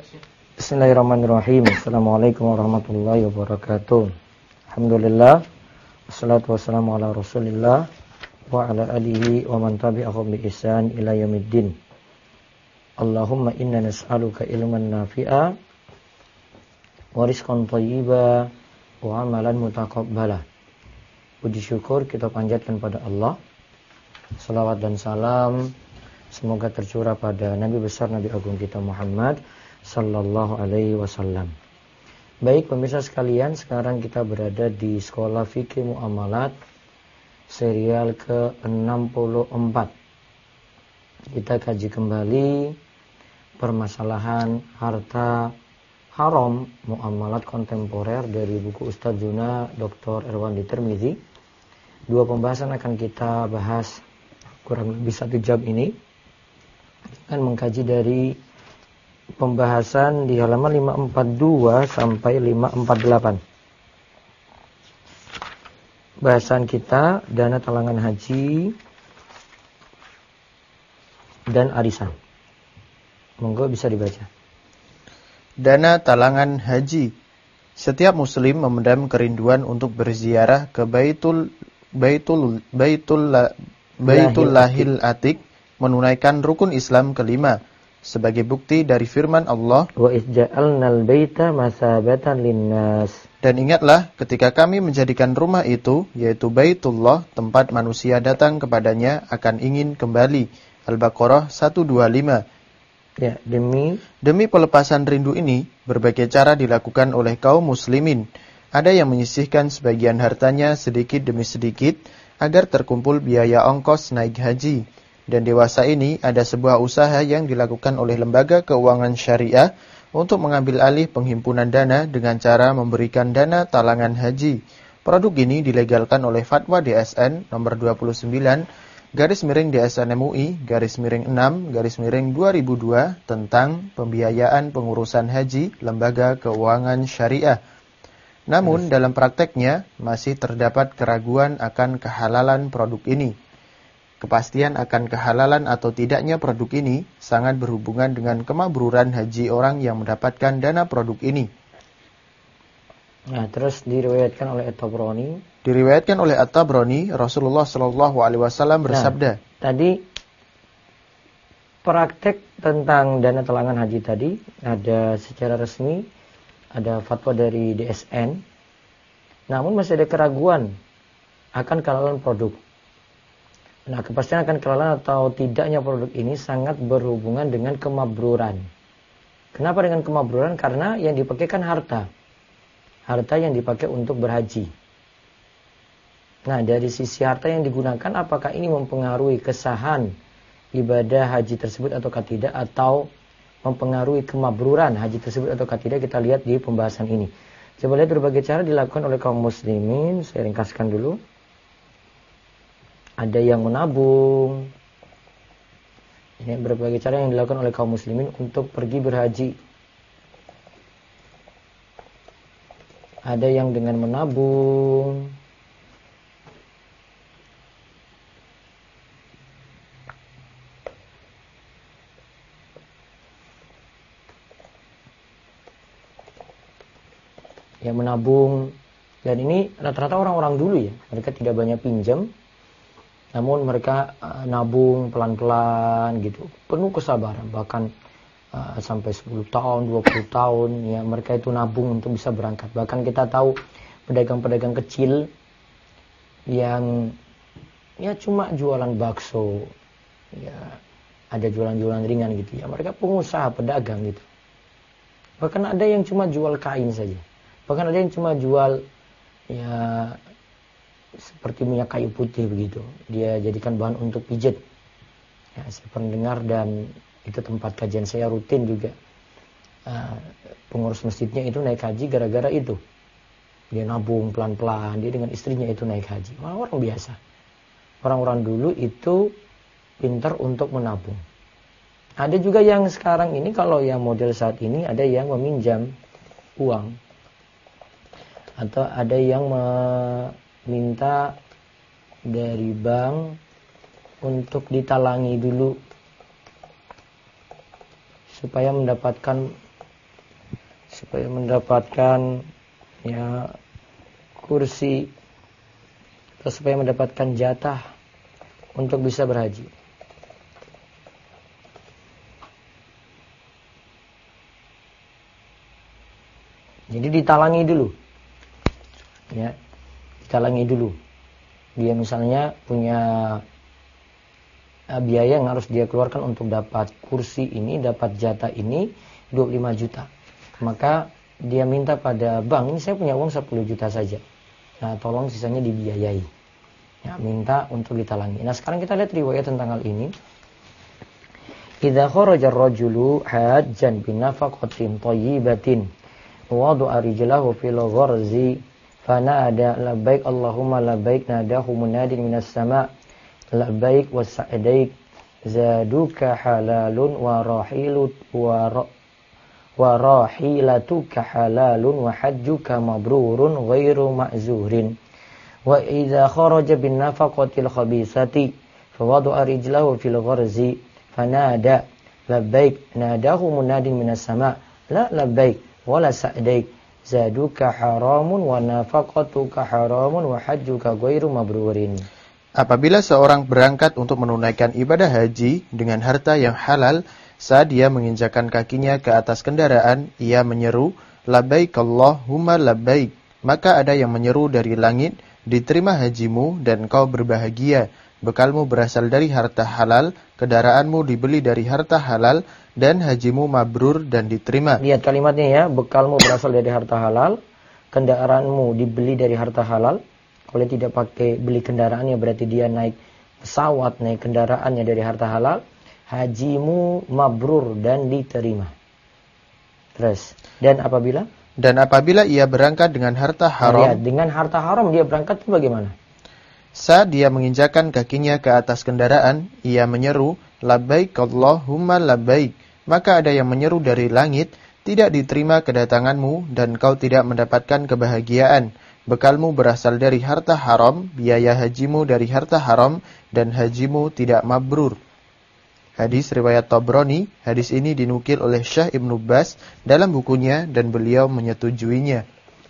Bismillahirrahmanirrahim. Assalamualaikum warahmatullahi wabarakatuh. Alhamdulillah. Wassalatu wassalamu ala Rasulillah wa ala alihi wa man tabi'ahum bi ihsan ila yaumiddin. Allahumma inna nas'aluka ilman nafi'a wa rizqan thayyiba wa amalan mutaqabbala. Puji syukur kita panjatkan pada Allah. Salawat dan salam semoga tercurah pada Nabi besar Nabi agung kita Muhammad sallallahu alaihi wasallam. Baik pemirsa sekalian, sekarang kita berada di Sekolah Fikih Muamalat serial ke-64. Kita kaji kembali permasalahan harta haram muamalat kontemporer dari buku Ustadz Juna Dr. Erwandi Tirmizi. Dua pembahasan akan kita bahas kurang lebih 1 jam ini. Akan mengkaji dari pembahasan di halaman 542 sampai 548. Bahasan kita dana talangan haji dan arisan. Monggo bisa dibaca. Dana talangan haji. Setiap muslim memendam kerinduan untuk berziarah ke Baitullahil Atiq, menunaikan rukun Islam kelima. Sebagai bukti dari firman Allah, wa isja'alnal baita masabatan linnas. Dan ingatlah ketika kami menjadikan rumah itu, yaitu Baitullah, tempat manusia datang kepadanya akan ingin kembali. Al-Baqarah 125. Ya, demi pelepasan rindu ini, berbagai cara dilakukan oleh kaum muslimin. Ada yang menyisihkan sebagian hartanya sedikit demi sedikit agar terkumpul biaya ongkos naik haji. Dan dewasa ini ada sebuah usaha yang dilakukan oleh lembaga keuangan syariah untuk mengambil alih penghimpunan dana dengan cara memberikan dana talangan haji. Produk ini dilegalkan oleh Fatwa DSN nomor 29 /DSN MUI /6/2002 tentang pembiayaan pengurusan haji lembaga keuangan syariah. Namun dalam prakteknya masih terdapat keraguan akan kehalalan produk ini. Kepastian akan kehalalan atau tidaknya produk ini sangat berhubungan dengan kemabruran haji orang yang mendapatkan dana produk ini. Nah, terus diriwayatkan oleh At-Tabrani. Diriwayatkan oleh At-Tabrani, Rasulullah Shallallahu Alaihi Wasallam bersabda. Nah, tadi praktek tentang dana talangan haji tadi ada secara resmi, ada fatwa dari DSN. Namun masih ada keraguan akan kehalalan produk. Nah, kepastian akan kehalalan atau tidaknya produk ini sangat berhubungan dengan kemabruran. Kenapa dengan kemabruran? Karena yang dipakai kan harta. Harta yang dipakai untuk berhaji. Nah, dari sisi harta yang digunakan, apakah ini mempengaruhi kesahan ibadah haji tersebut ataukah tidak, atau mempengaruhi kemabruran haji tersebut ataukah tidak, kita lihat di pembahasan ini. Coba lihat berbagai cara dilakukan oleh kaum muslimin. Saya ringkaskan dulu. Ada yang menabung. Ini berbagai cara yang dilakukan oleh kaum muslimin untuk pergi berhaji. Ada yang dengan menabung. Yang menabung. Dan ini rata-rata orang-orang dulu ya. Mereka tidak banyak pinjam. Namun mereka nabung pelan-pelan gitu, penuh kesabaran, bahkan sampai 10 tahun, 20 tahun ya mereka itu nabung untuk bisa berangkat. Bahkan kita tahu pedagang-pedagang kecil yang ya cuma jualan bakso, ya ada jualan-jualan ringan gitu ya, mereka pengusaha pedagang gitu. Bahkan ada yang cuma jual kain saja, bahkan ada yang cuma jual ya seperti minyak kayu putih begitu, dia jadikan bahan untuk pijat. Ya, saya pernah dengar dan itu tempat kajian saya rutin juga. Pengurus masjidnya itu naik haji gara-gara itu. Dia nabung pelan-pelan, dia dengan istrinya itu naik haji. Orang biasa. Orang-orang dulu itu pintar untuk menabung. Ada juga yang sekarang ini, kalau yang model saat ini, ada yang meminjam uang. Atau ada yang minta dari bank untuk ditalangi dulu supaya mendapatkan supaya mendapatkan ya kursi atau supaya mendapatkan jatah untuk bisa berhaji. Jadi ditalangi dulu. Ya, ditalangi dulu. Dia misalnya punya biaya yang harus dia keluarkan untuk dapat kursi ini, dapat jatah ini 25 juta. Maka dia minta pada bank, ini saya punya uang 10 juta saja. Nah, tolong sisanya dibiayai. Ya, minta untuk ditalangi. Nah, sekarang kita lihat riwayat tentang hal ini. Idza kharaja ar-rajulu hajjan bi nafaqatin thayyibatin wa du'a rijlahu fil gharzi fanada labbaik Allahumma labbaik nadahu munadin minas sama' labbaik wasa'daik zaduka halalun wa rahilut wa rahilatuka halalun wa hajjuka mabrurun ghairu ma'zurin wa idza kharaja bin nafaqatil khabisati fawada'a rijlahu fil gharzi fanada labbaik nadahu munadin minas sama' la labbaik wala sa'daik zaduka haramun wa nafaqatuka haramun wa hajjuka ghairu mabrurin. Apabila seorang berangkat untuk menunaikan ibadah haji dengan harta yang halal, saat dia menginjakkan kakinya ke atas kendaraan, ia menyeru, labbaik Allahumma labbaik. Maka ada yang menyeru dari langit, diterima hajimu dan kau berbahagia. Bekalmu berasal dari harta halal, kendaraanmu dibeli dari harta halal, dan hajimu mabrur dan diterima. Lihat kalimatnya ya, bekalmu berasal dari harta halal, kendaraanmu dibeli dari harta halal. Kalau tidak pakai beli kendaraannya berarti dia naik pesawat, naik kendaraannya dari harta halal. Hajimu mabrur dan diterima. Terus, dan apabila ia berangkat dengan harta haram. Lihat, dengan harta haram dia berangkat itu bagaimana? Saat dia menginjakkan kakinya ke atas kendaraan, ia menyeru, labbaik Allahumma labbaik. Maka ada yang menyeru dari langit, tidak diterima kedatanganmu dan kau tidak mendapatkan kebahagiaan. Bekalmu berasal dari harta haram, biaya hajimu dari harta haram, dan hajimu tidak mabrur. Hadis riwayat Tabrani, hadis ini dinukil oleh Syekh Ibnu Baz dalam bukunya dan beliau menyetujuinya.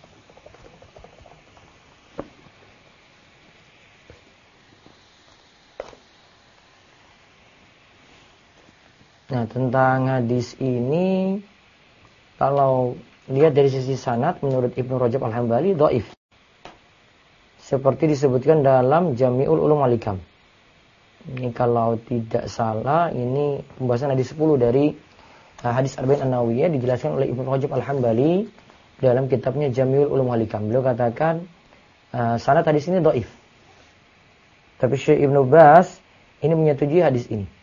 Nah, tentang hadis ini, kalau lihat dari sisi sanad, menurut Ibnu Rajab Al-Hambali, dhaif. Seperti disebutkan dalam Jami'ul Ulum Al-Hikam. Ini kalau tidak salah, ini pembahasan hadis 10 dari hadis Arba'in An-Nawawiyah, dijelaskan oleh Ibnu Rajab Al-Hambali dalam kitabnya Jami'ul Ulum Al-Hikam. Beliau katakan, sanad hadis ini dhaif. Tapi Syekh Ibnu Baz ini menyetujui hadis ini.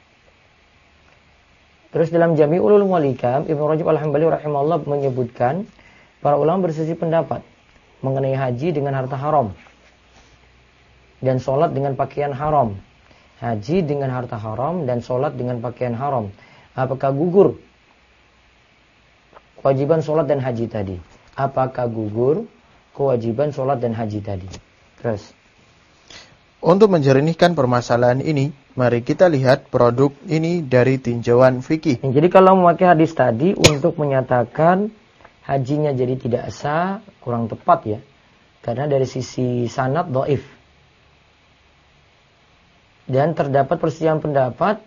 Terus dalam Jami'ul Ulum wal Hikam, Ibnu Rajab Al-Hambali rahimahullah menyebutkan para ulama berselisih pendapat mengenai haji dengan harta haram dan sholat dengan pakaian haram. Haji dengan harta haram dan sholat dengan pakaian haram. Apakah gugur kewajiban sholat dan haji tadi? Apakah gugur kewajiban sholat dan haji tadi? Terus, untuk menjernihkan permasalahan ini, mari kita lihat produk ini dari tinjauan fikih. Jadi kalau memakai hadis tadi untuk menyatakan hajinya jadi tidak sah, kurang tepat ya. Karena dari sisi sanad dhaif. Dan terdapat perselisihan pendapat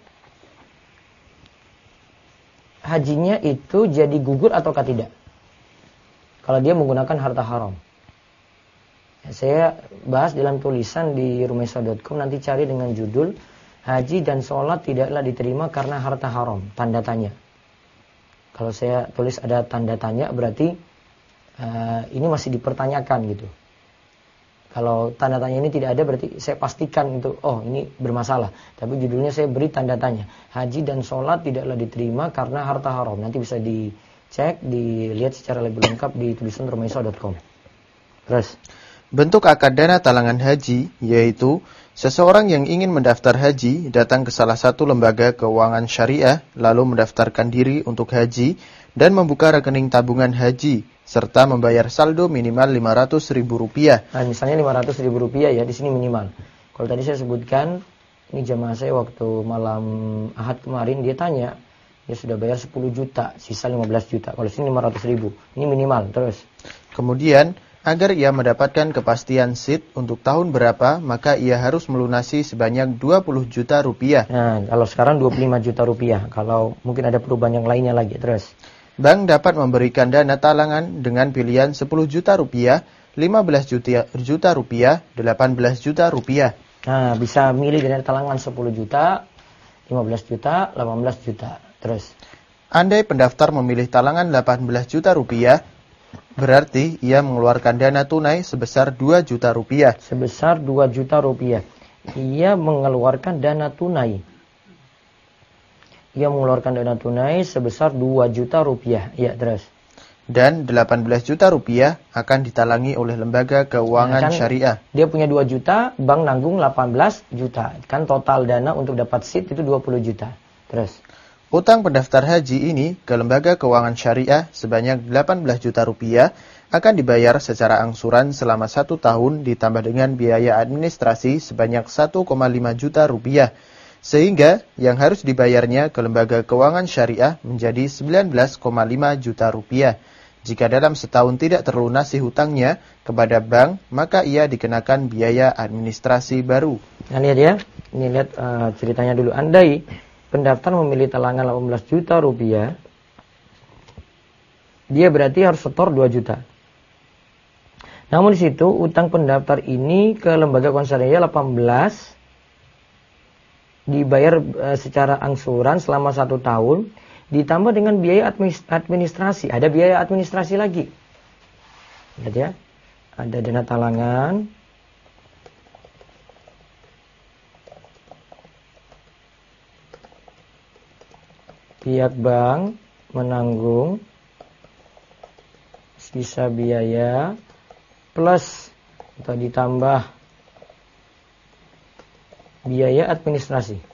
hajinya itu jadi gugur ataukah tidak. Kalau dia menggunakan harta haram. Saya bahas dalam tulisan di rumesa.com, nanti cari dengan judul haji dan sholat tidaklah diterima karena harta haram, tanda tanya. Kalau saya tulis ada tanda tanya berarti ini masih dipertanyakan gitu. Kalau tanda tanya ini tidak ada berarti saya pastikan itu ini bermasalah. Tapi judulnya saya beri tanda tanya, haji dan sholat tidaklah diterima karena harta haram. Nanti bisa dicek, dilihat secara lebih lengkap di tulisan rumesa.com. Terus, bentuk akad dana talangan haji, yaitu seseorang yang ingin mendaftar haji datang ke salah satu lembaga keuangan syariah, lalu mendaftarkan diri untuk haji dan membuka rekening tabungan haji, serta membayar saldo minimal Rp500.000. Nah, misalnya Rp500.000 ya, di sini minimal. Kalau tadi saya sebutkan, ini jamaah saya waktu malam Ahad kemarin, dia tanya, dia sudah bayar 10 juta, sisa 15 juta. Kalau sini 500 ribu, ini minimal. Terus Kemudian, agar ia mendapatkan kepastian seat untuk tahun berapa, maka ia harus melunasi sebanyak 20 juta rupiah. nah, kalau sekarang 25 juta rupiah. Kalau mungkin ada perubahan yang lainnya lagi. Terus Bank dapat memberikan dana talangan dengan pilihan 10 juta rupiah, 15 juta rupiah, 18 juta rupiah. nah, bisa milih dana talangan 10 juta, 15 juta, 18 juta. Terus Andai pendaftar memilih talangan 18 juta rupiah, berarti ia mengeluarkan dana tunai sebesar 2 juta rupiah. sebesar 2 juta rupiah. Ia mengeluarkan dana tunai. Ia mengeluarkan dana tunai sebesar 2 juta rupiah. Ya, terus. Dan 18 juta rupiah akan ditalangi oleh lembaga keuangan Kan syariah. dia punya 2 juta, bank nanggung 18 juta. Kan total dana untuk dapat seat itu 20 juta. Terus Utang pendaftar haji ini ke lembaga keuangan syariah sebanyak 18 juta rupiah akan dibayar secara angsuran selama 1 tahun ditambah dengan biaya administrasi sebanyak 1,5 juta rupiah. Sehingga yang harus dibayarnya ke lembaga keuangan syariah menjadi 19,5 juta rupiah. Jika dalam setahun tidak terlunasi hutangnya kepada bank, maka ia dikenakan biaya administrasi baru. nah, lihat ya. Ini lihat ceritanya dulu. Andai pendaftar memilih talangan 18 juta rupiah, dia berarti harus setor 2 juta. Namun di situ utang pendaftar ini ke lembaga keuangan syariah 18 dibayar secara angsuran selama 1 tahun ditambah dengan biaya administrasi. Ada biaya administrasi lagi. Lihat ya. Ada dana talangan, pihak bank menanggung sisa biaya plus atau ditambah biaya administrasi.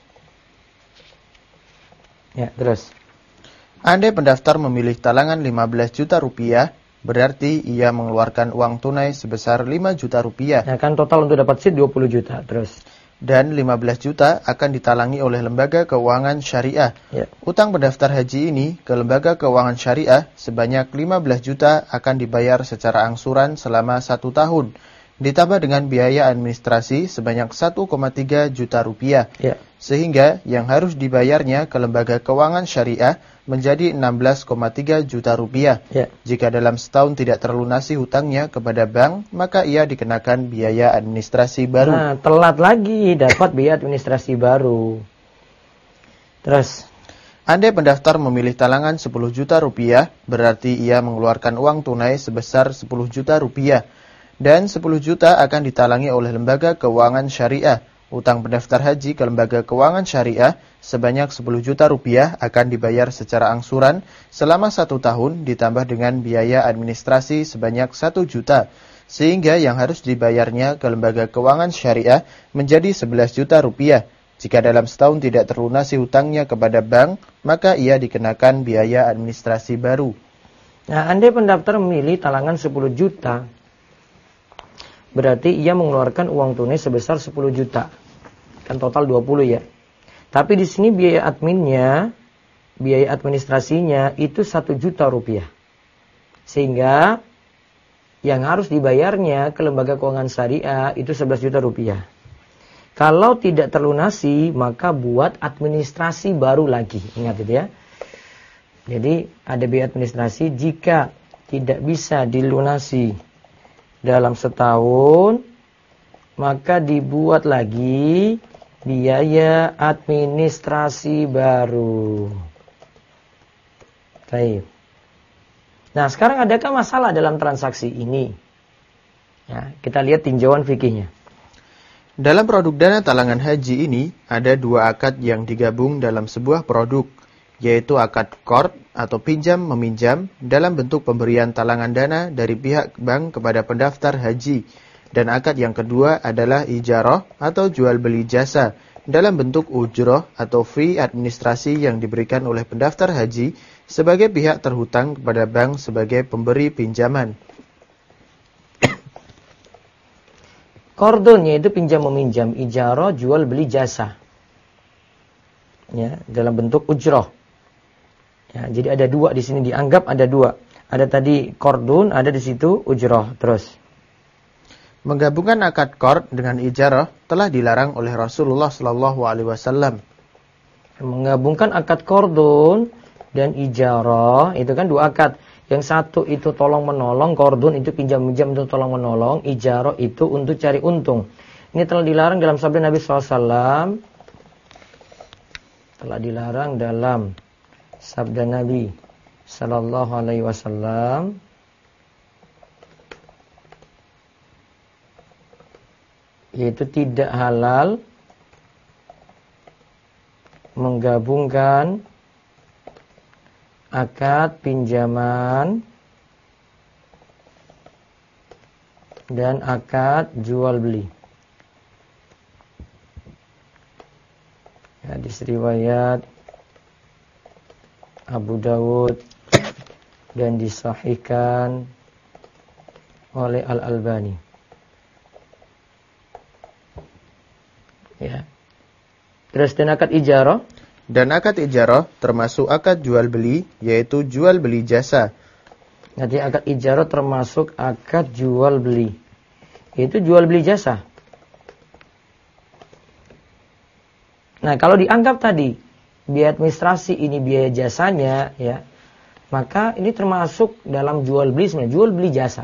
Ya, terus. Andai pendaftar memilih talangan 15 juta rupiah, berarti ia mengeluarkan uang tunai sebesar 5 juta rupiah. Nah, kan total untuk dapat seat 20 juta. Terus. Dan 15 juta akan ditalangi oleh lembaga keuangan syariah. Ya. Utang pendaftar haji ini ke lembaga keuangan syariah sebanyak 15 juta akan dibayar secara angsuran selama 1 tahun. Ditambah dengan biaya administrasi sebanyak 1,3 juta rupiah. Ya. Sehingga yang harus dibayarnya ke lembaga keuangan syariah menjadi 16,3 juta rupiah. Ya. Jika dalam setahun tidak terlunasi hutangnya kepada bank, maka ia dikenakan biaya administrasi baru. Nah, telat lagi dapat biaya administrasi baru. Terus. Andai pendaftar memilih talangan 10 juta rupiah, berarti ia mengeluarkan uang tunai sebesar 10 juta rupiah. Dan 10 juta akan ditalangi oleh lembaga keuangan syariah. Utang pendaftar haji ke lembaga keuangan syariah sebanyak 10 juta rupiah akan dibayar secara angsuran selama 1 tahun ditambah dengan biaya administrasi sebanyak 1 juta. Sehingga yang harus dibayarnya ke lembaga keuangan syariah menjadi 11 juta rupiah. Jika dalam setahun tidak terlunasi hutangnya kepada bank, maka ia dikenakan biaya administrasi baru. Nah, andai pendaftar memilih talangan 10 juta, berarti ia mengeluarkan uang tunai sebesar 10 juta. Kan total 20 ya. Tapi di sini biaya adminnya, biaya administrasinya itu 1 juta rupiah. Sehingga yang harus dibayarnya ke lembaga keuangan syariah itu 11 juta rupiah. Kalau tidak terlunasi, maka buat administrasi baru lagi. Ingat itu ya. Jadi ada biaya administrasi jika tidak bisa dilunasi dalam setahun, maka dibuat lagi biaya administrasi baru. Baik. Nah, sekarang adakah masalah dalam transaksi ini? Ya, kita lihat tinjauan fikihnya. Dalam produk dana talangan haji ini, ada 2 akad yang digabung dalam sebuah produk, yaitu akad qard atau pinjam-meminjam dalam bentuk pemberian talangan dana dari pihak bank kepada pendaftar haji. Dan akad yang kedua adalah ijarah atau jual beli jasa dalam bentuk ujroh atau fee administrasi yang diberikan oleh pendaftar haji sebagai pihak terhutang kepada bank sebagai pemberi pinjaman. Qardun yaitu pinjam-meminjam, ijarah jual beli jasa. Ya, dalam bentuk ujroh. Ya, jadi ada dua di sini, dianggap ada dua. Ada tadi qardun, ada di situ ujrah. Terus Menggabungkan akad qard dengan ijarah telah dilarang oleh Rasulullah sallallahu alaihi wasallam. menggabungkan akad qardun dan ijarah, itu kan dua akad. Yang satu itu tolong menolong, qardun itu pinjam-pinjam untuk tolong menolong, ijarah itu untuk cari untung. Ini telah dilarang dalam sabda Nabi SAW. Telah dilarang dalam sabda Nabi Sallallahu Alaihi Wasallam. Yaitu tidak halal menggabungkan akad pinjaman dan akad jual beli. Hadis riwayat Abu Dawud dan disahihkan oleh Al-Albani. Ya. Terus dan akad ijarah. Dan akad ijarah termasuk akad jual beli, yaitu jual beli jasa. Nanti akad ijarah termasuk akad jual beli. Itu jual beli jasa. Nah, kalau dianggap tadi biaya administrasi ini biaya jasanya, ya, maka ini termasuk dalam jual beli sebenarnya, jual beli jasa.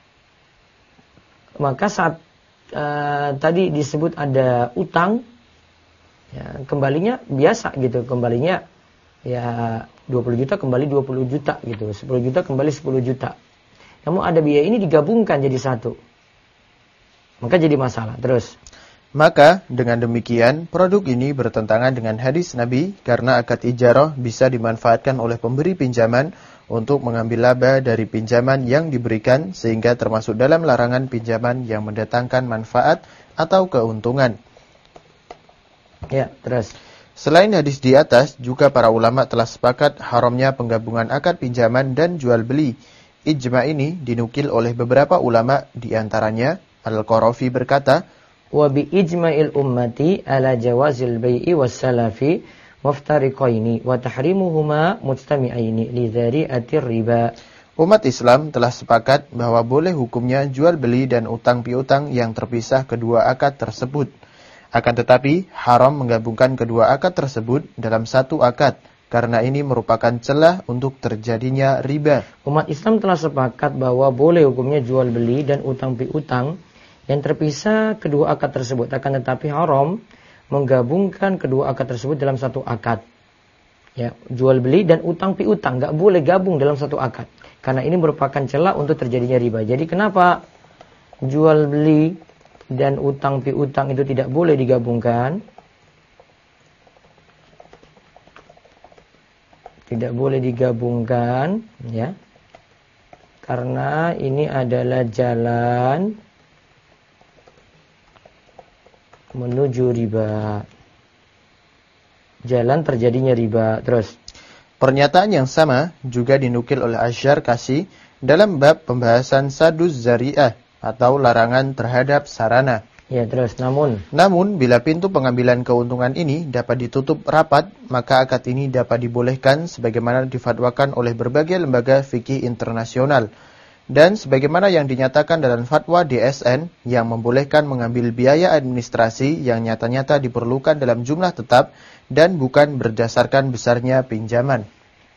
Maka saat tadi disebut ada utang, ya, kembalinya biasa gitu, kembalinya ya 20 juta kembali 20 juta gitu, 10 juta kembali 10 juta. Namun ada biaya ini digabungkan jadi satu, maka jadi masalah. Terus Maka dengan demikian produk ini bertentangan dengan hadis Nabi karena akad ijarah bisa dimanfaatkan oleh pemberi pinjaman untuk mengambil laba dari pinjaman yang diberikan sehingga termasuk dalam larangan pinjaman yang mendatangkan manfaat atau keuntungan. ya, terus Selain hadis di atas, juga para ulama telah sepakat haramnya penggabungan akad pinjaman dan jual beli. Ijma ini dinukil oleh beberapa ulama, di antaranya Al-Qarafi berkata, wa bi ijma'il ummati ala jawazil bai'i was salafi muftariqaini wa tahrimuhuma mujtami'aini li dzari'atir riba. umat Islam telah sepakat bahwa boleh hukumnya jual beli dan utang piutang yang terpisah kedua akad tersebut. Akan tetapi haram menggabungkan kedua akad tersebut dalam satu akad karena ini merupakan celah untuk terjadinya riba. Umat Islam telah sepakat bahwa boleh hukumnya jual beli dan utang piutang yang terpisah kedua akad tersebut. Akan tetapi haram menggabungkan kedua akad tersebut dalam satu akad. Ya, jual beli dan utang piutang nggak boleh gabung dalam satu akad. Karena ini merupakan celah untuk terjadinya riba. Jadi kenapa jual beli dan utang piutang itu tidak boleh digabungkan? Tidak boleh digabungkan, ya. Karena ini adalah jalan menuju riba. Jalan terjadinya riba. Terus Pernyataan yang sama juga dinukil oleh Asy-Syarqasi dalam bab pembahasan saduz zari'ah atau larangan terhadap sarana. ya, terus Namun, bila pintu pengambilan keuntungan ini dapat ditutup rapat, maka akad ini dapat dibolehkan sebagaimana difatwakan oleh berbagai lembaga fikih internasional. Dan sebagaimana yang dinyatakan dalam fatwa DSN yang membolehkan mengambil biaya administrasi yang nyata-nyata diperlukan dalam jumlah tetap dan bukan berdasarkan besarnya pinjaman.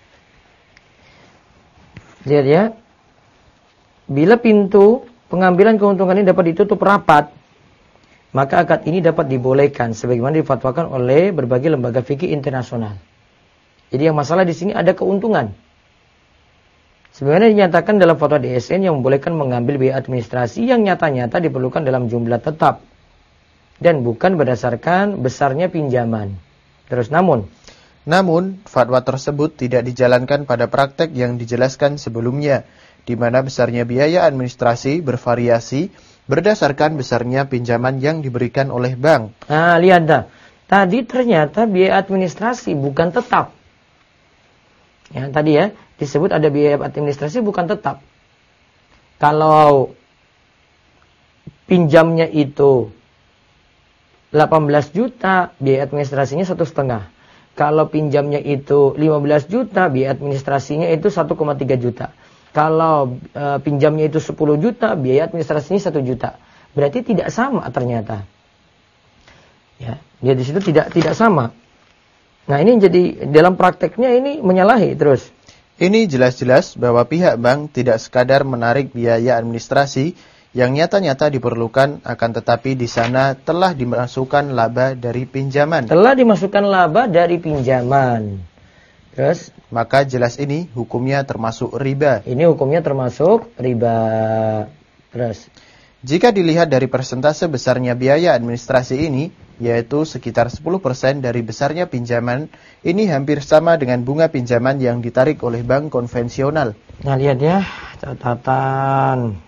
lihat ya. Bila pintu pengambilan keuntungan ini dapat ditutup rapat, maka akad ini dapat dibolehkan sebagaimana difatwakan oleh berbagai lembaga fikih internasional. Jadi yang masalah di sini ada keuntungan. Sebagaimana dinyatakan dalam fatwa DSN yang membolehkan mengambil biaya administrasi yang nyata-nyata diperlukan dalam jumlah tetap dan bukan berdasarkan besarnya pinjaman. Terus namun, fatwa tersebut tidak dijalankan pada praktek yang dijelaskan sebelumnya, di mana besarnya biaya administrasi bervariasi berdasarkan besarnya pinjaman yang diberikan oleh bank. Nah, lihat dah. Tadi ternyata biaya administrasi bukan tetap. Ya, tadi ya, disebut ada biaya administrasi bukan tetap. Kalau pinjamnya itu 18 juta, biaya administrasinya 1,5. Kalau pinjamnya itu 15 juta, biaya administrasinya itu 1,3 juta. Kalau pinjamnya itu 10 juta, biaya administrasinya 1 juta. Berarti tidak sama ternyata. Ya, dia di situ tidak sama. Nah, ini jadi dalam prakteknya ini menyalahi terus. Ini jelas-jelas bahwa pihak bank tidak sekadar menarik biaya administrasi yang nyata-nyata diperlukan, akan tetapi di sana telah dimasukkan laba dari pinjaman. Telah dimasukkan laba dari pinjaman. Terus? Maka jelas ini hukumnya termasuk riba. Ini hukumnya termasuk riba. Terus? Jika dilihat dari persentase besarnya biaya administrasi ini, yaitu sekitar 10% dari besarnya pinjaman, ini hampir sama dengan bunga pinjaman yang ditarik oleh bank konvensional. Nah, lihat ya, catatan.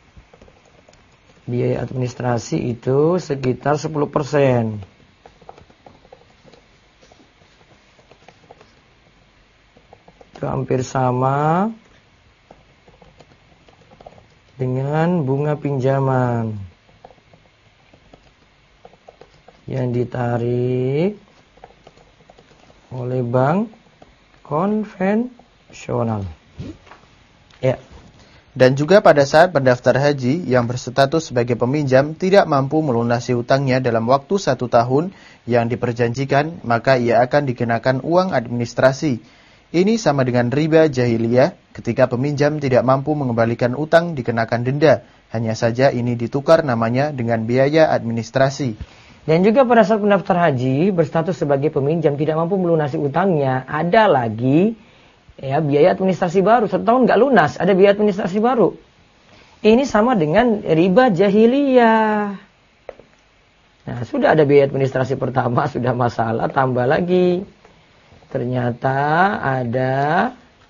Biaya administrasi itu sekitar 10%. Itu hampir sama dengan bunga pinjaman yang ditarik oleh bank konvensional. Ya. Dan juga pada saat pendaftar haji yang berstatus sebagai peminjam tidak mampu melunasi utangnya dalam waktu 1 tahun yang diperjanjikan, maka ia akan dikenakan uang administrasi. Ini sama dengan riba jahiliyah, ketika peminjam tidak mampu mengembalikan utang dikenakan denda. Hanya saja ini ditukar namanya dengan biaya administrasi. Dan juga pada saat pendaftar haji berstatus sebagai peminjam tidak mampu melunasi utangnya, ada lagi ya biaya administrasi baru. 1 tahun nggak lunas, ada biaya administrasi baru. Ini sama dengan riba jahiliyah. Nah, sudah ada biaya administrasi pertama, sudah masalah, tambah lagi. Ternyata ada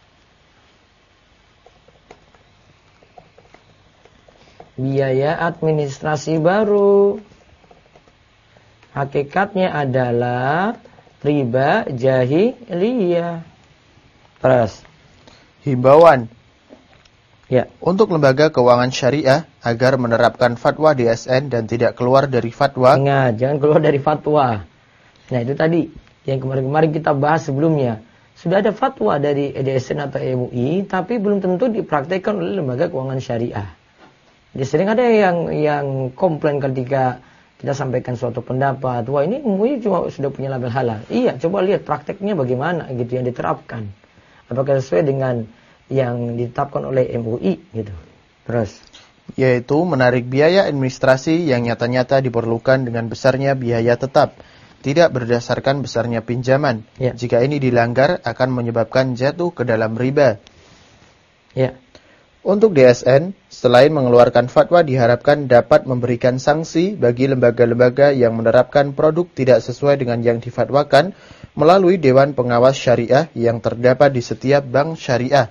biaya administrasi baru. Hakikatnya adalah riba jahiliyah. Terus, himbauan. Ya. Untuk lembaga keuangan syariah agar menerapkan fatwa DSN dan tidak keluar dari fatwa. Ingat, jangan keluar dari fatwa. Nah, itu tadi yang kemarin-kemarin kita bahas sebelumnya. Sudah ada fatwa dari DSN atau MUI, tapi belum tentu dipraktikkan oleh lembaga keuangan syariah. Jadi sering ada yang komplain ketika kita sampaikan suatu pendapat, wah ini MUI cuma sudah punya label halal. Iya, coba lihat prakteknya bagaimana gitu yang diterapkan. Apakah sesuai dengan yang ditetapkan oleh MUI gitu. Terus, yaitu menarik biaya administrasi yang nyata-nyata diperlukan dengan besarnya biaya tetap, tidak berdasarkan besarnya pinjaman. Ya. Jika ini dilanggar akan menyebabkan jatuh ke dalam riba. Ya. Untuk DSN, selain mengeluarkan fatwa diharapkan dapat memberikan sanksi bagi lembaga-lembaga yang menerapkan produk tidak sesuai dengan yang difatwakan melalui Dewan Pengawas Syariah yang terdapat di setiap bank syariah.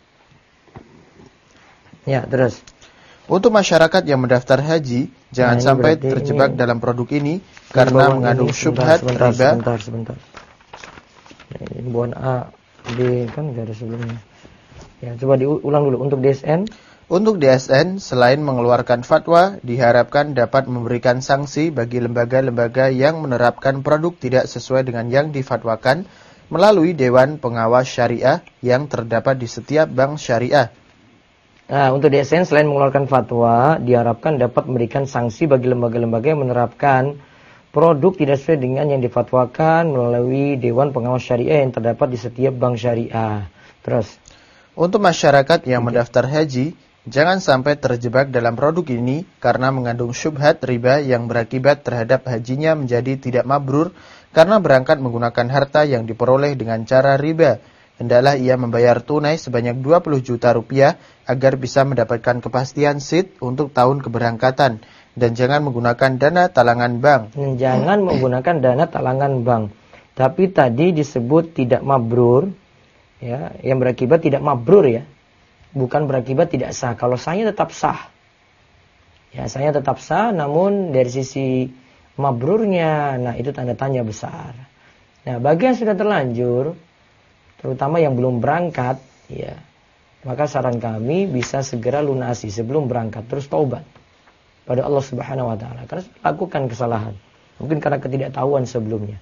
Ya, terus. Untuk masyarakat yang mendaftar haji, jangan sampai terjebak dalam produk ini karena mengandung syubhat riba. Sebentar. Ini buan A, B kan enggak ada sebelumnya. Ya, coba diulang dulu untuk DSN. Untuk DSN, selain mengeluarkan fatwa, diharapkan dapat memberikan sanksi bagi lembaga-lembaga yang menerapkan produk tidak sesuai dengan yang difatwakan melalui Dewan Pengawas Syariah yang terdapat di setiap bank syariah. Nah, untuk DSN selain mengeluarkan fatwa, diharapkan dapat memberikan sanksi bagi lembaga-lembaga yang menerapkan produk tidak sesuai dengan yang difatwakan melalui Dewan Pengawas Syariah yang terdapat di setiap bank syariah. Terus, untuk masyarakat yang mendaftar haji, jangan sampai terjebak dalam produk ini karena mengandung syubhat riba yang berakibat terhadap hajinya menjadi tidak mabrur karena berangkat menggunakan harta yang diperoleh dengan cara riba. Hendaklah ia membayar tunai sebanyak 20 juta rupiah agar bisa mendapatkan kepastian SID untuk tahun keberangkatan. Dan jangan menggunakan dana talangan bank. Jangan menggunakan dana talangan bank. Tapi tadi disebut tidak mabrur, ya, yang berakibat tidak mabrur ya. Bukan berakibat tidak sah. Kalau sahnya tetap sah. Ya, sahnya tetap sah, namun dari sisi mabrurnya, nah itu tanda tanya besar. Nah, bagi yang sudah terlanjur, terutama yang belum berangkat, ya, maka saran kami bisa segera lunasi sebelum berangkat, terus taubat pada Allah Subhanahu wa taala. Karena lakukan kesalahan. Mungkin karena ketidaktahuan sebelumnya.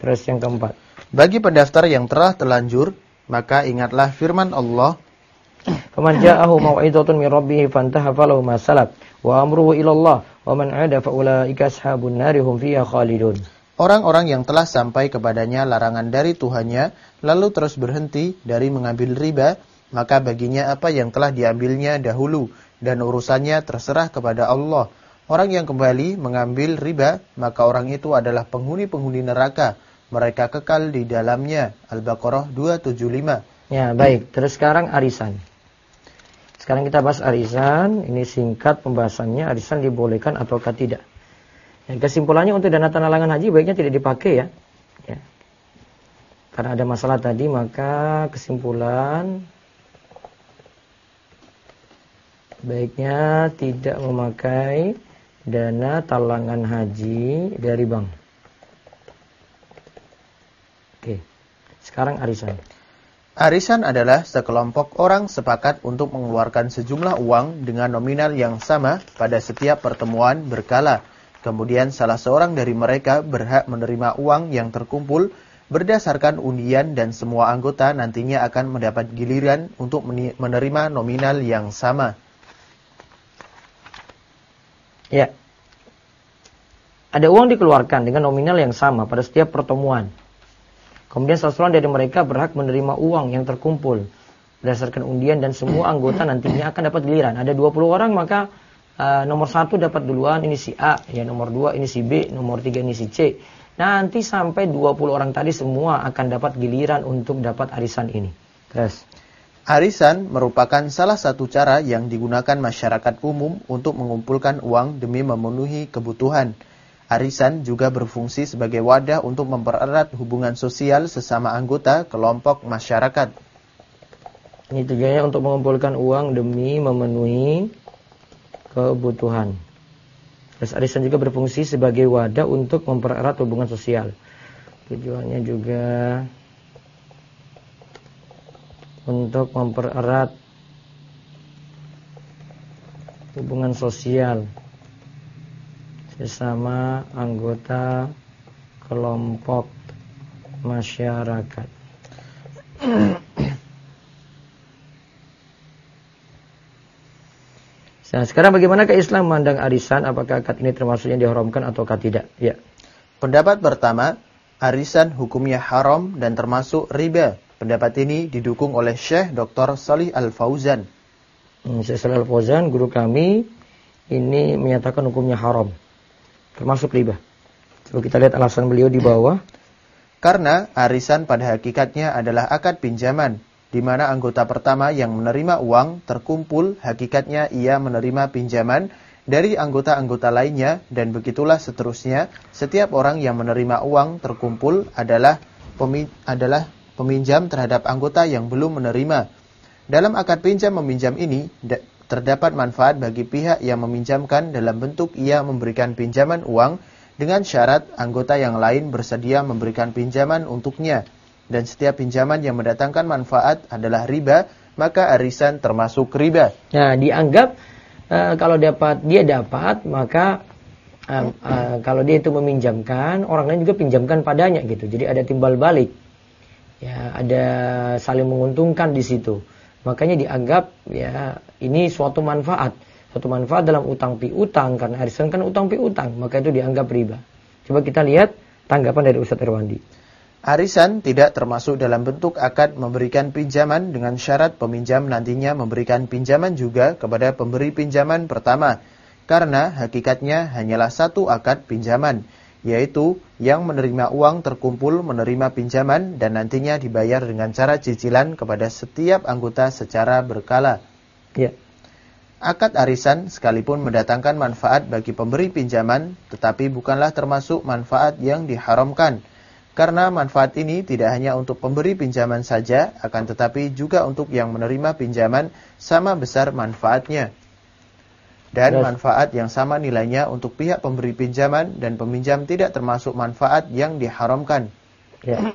Terus yang keempat. Bagi pendaftar yang telah telanjur, maka ingatlah firman Allah, Faman ja'ahu mau'izatun min rabbih fantaha falahu ma salaf wa amruhu ila Allah wa man 'ada fa ulaika ashabun nari hum fiha khalidun. orang-orang yang telah sampai kepadanya larangan dari Tuhannya, lalu terus berhenti dari mengambil riba, maka baginya apa yang telah diambilnya dahulu, dan urusannya terserah kepada Allah. Orang yang kembali mengambil riba, maka orang itu adalah penghuni-penghuni neraka. Mereka kekal di dalamnya. Al-Baqarah 275. Ya, baik. Terus sekarang arisan. Sekarang kita bahas arisan. Ini singkat pembahasannya. Arisan dibolehkan ataukah tidak. Yang kesimpulannya untuk dana talangan haji baiknya tidak dipakai ya. Ya. Karena ada masalah tadi, maka kesimpulan baiknya tidak memakai dana talangan haji dari bank. Oke. Sekarang arisan. Arisan adalah sekelompok orang sepakat untuk mengeluarkan sejumlah uang dengan nominal yang sama pada setiap pertemuan berkala. Kemudian salah seorang dari mereka berhak menerima uang yang terkumpul berdasarkan undian dan semua anggota nantinya akan mendapat giliran untuk menerima nominal yang sama. Ya. Ada uang dikeluarkan dengan nominal yang sama pada setiap pertemuan. Kemudian salah seorang dari mereka berhak menerima uang yang terkumpul berdasarkan undian dan semua anggota nantinya akan dapat giliran. Ada 20 orang, maka nomor 1 dapat duluan, ini si A, ya nomor 2 ini si B, nomor 3 ini si C. Nanti sampai 20 orang tadi semua akan dapat giliran untuk dapat arisan ini. Terus. Arisan merupakan salah satu cara yang digunakan masyarakat umum untuk mengumpulkan uang demi memenuhi kebutuhan. Arisan juga berfungsi sebagai wadah untuk mempererat hubungan sosial sesama anggota kelompok masyarakat. Ini tujuannya untuk mengumpulkan uang demi memenuhi kebutuhan. Terus arisan juga berfungsi sebagai wadah untuk mempererat hubungan sosial. Tujuannya juga untuk mempererat hubungan sosial sesama anggota kelompok masyarakat. Nah, sekarang bagaimanakah Islam memandang arisan? Apakah akad ini termasuk yang diharamkan ataukah tidak? Ya. Pendapat pertama, arisan hukumnya haram dan termasuk riba. Pendapat ini didukung oleh Syekh Dr. Shalih Al-Fauzan. Syekh Shalih Al-Fauzan, guru kami, ini menyatakan hukumnya haram. Termasuk riba. Coba kita lihat alasan beliau di bawah. Karena arisan pada hakikatnya adalah akad pinjaman, di mana anggota pertama yang menerima uang terkumpul, hakikatnya ia menerima pinjaman dari anggota-anggota lainnya, dan begitulah seterusnya. Setiap orang yang menerima uang terkumpul adalah peminjam terhadap anggota yang belum menerima. Dalam akad pinjam-meminjam ini terdapat manfaat bagi pihak yang meminjamkan dalam bentuk ia memberikan pinjaman uang dengan syarat anggota yang lain bersedia memberikan pinjaman untuknya. Dan setiap pinjaman yang mendatangkan manfaat adalah riba, maka arisan termasuk riba. Nah, dianggap kalau dia dapat, maka kalau dia itu meminjamkan, orang lain juga pinjamkan padanya gitu. Jadi ada timbal balik. Ya, ada saling menguntungkan di situ. Makanya dianggap ya ini suatu manfaat dalam utang piutang, karena arisan kan utang piutang, maka itu dianggap riba. Coba kita lihat tanggapan dari Ustaz Irwandi. Arisan tidak termasuk dalam bentuk akad memberikan pinjaman dengan syarat peminjam nantinya memberikan pinjaman juga kepada pemberi pinjaman pertama, karena hakikatnya hanyalah satu akad pinjaman, yaitu yang menerima uang terkumpul menerima pinjaman dan nantinya dibayar dengan cara cicilan kepada setiap anggota secara berkala. Ya. Akad arisan sekalipun mendatangkan manfaat bagi pemberi pinjaman, tetapi bukanlah termasuk manfaat yang diharamkan. Karena manfaat ini tidak hanya untuk pemberi pinjaman saja, akan tetapi juga untuk yang menerima pinjaman sama besar manfaatnya. Dan manfaat yang sama nilainya untuk pihak pemberi pinjaman dan peminjam tidak termasuk manfaat yang diharamkan. Ya.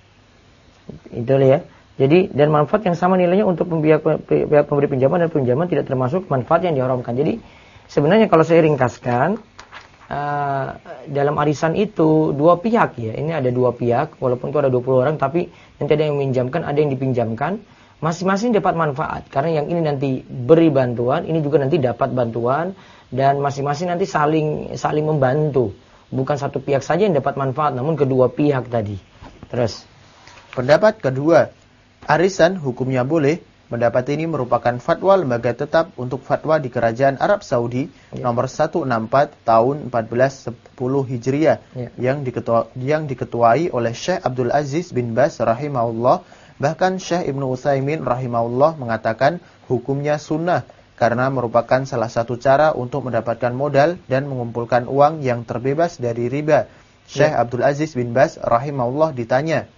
Itu ya. Jadi dan manfaat yang sama nilainya untuk pihak pemberi pinjaman dan pinjaman tidak termasuk manfaat yang diharamkan. Jadi sebenarnya kalau saya ringkaskan, dalam arisan itu dua pihak ya. Ini ada dua pihak, walaupun itu ada 20 orang, tapi nanti ada yang meminjamkan, ada yang dipinjamkan. Masing-masing dapat manfaat. Karena yang ini nanti beri bantuan, ini juga nanti dapat bantuan. Dan masing-masing nanti saling membantu. Bukan satu pihak saja yang dapat manfaat, namun kedua pihak tadi. Terus. Pendapat kedua, arisan hukumnya boleh. Pendapat ini merupakan fatwa lembaga tetap untuk fatwa di Kerajaan Arab Saudi nomor 164 tahun 1410 Hijriah yang diketuai oleh Syekh Abdul Aziz bin Baz rahimahullah. Bahkan Syekh Ibnu Utsaimin rahimahullah mengatakan hukumnya sunnah karena merupakan salah satu cara untuk mendapatkan modal dan mengumpulkan uang yang terbebas dari riba. Syekh Abdul Aziz bin Baz rahimahullah ditanya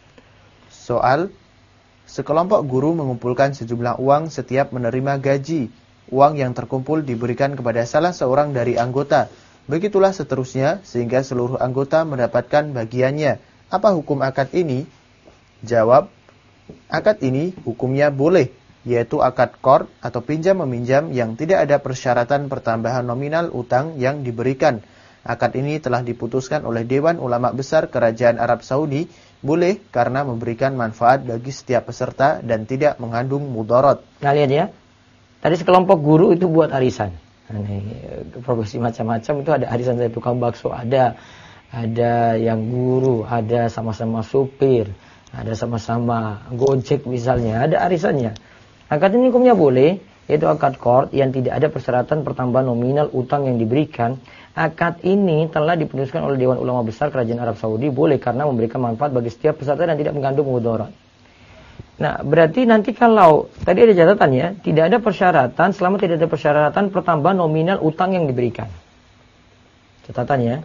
soal sekelompok guru mengumpulkan sejumlah uang setiap menerima gaji. Uang yang terkumpul diberikan kepada salah seorang dari anggota. Begitulah seterusnya sehingga seluruh anggota mendapatkan bagiannya. Apa hukum akad ini? Jawab, akad ini hukumnya boleh, yaitu akad qard atau pinjam-meminjam yang tidak ada persyaratan pertambahan nominal utang yang diberikan. Akad ini telah diputuskan oleh Dewan Ulama Besar Kerajaan Arab Saudi, boleh karena memberikan manfaat bagi setiap peserta dan tidak mengandung mudarat. Nah lihat ya, tadi sekelompok guru itu buat arisan. Nah, profesi macam-macam itu ada arisan, saya tukang bakso, ada yang guru, ada sama-sama supir, ada sama-sama gojek misalnya, ada arisannya. Akad ini hukumnya boleh, yaitu akad qard yang tidak ada persyaratan pertambahan nominal utang yang diberikan. Akad ini telah diputuskan oleh Dewan Ulama Besar Kerajaan Arab Saudi, boleh karena memberikan manfaat bagi setiap peserta dan tidak mengandung mudarat. Nah, berarti nanti kalau tadi ada catatannya, tidak ada persyaratan, selama tidak ada persyaratan pertambahan nominal utang yang diberikan. Catatannya,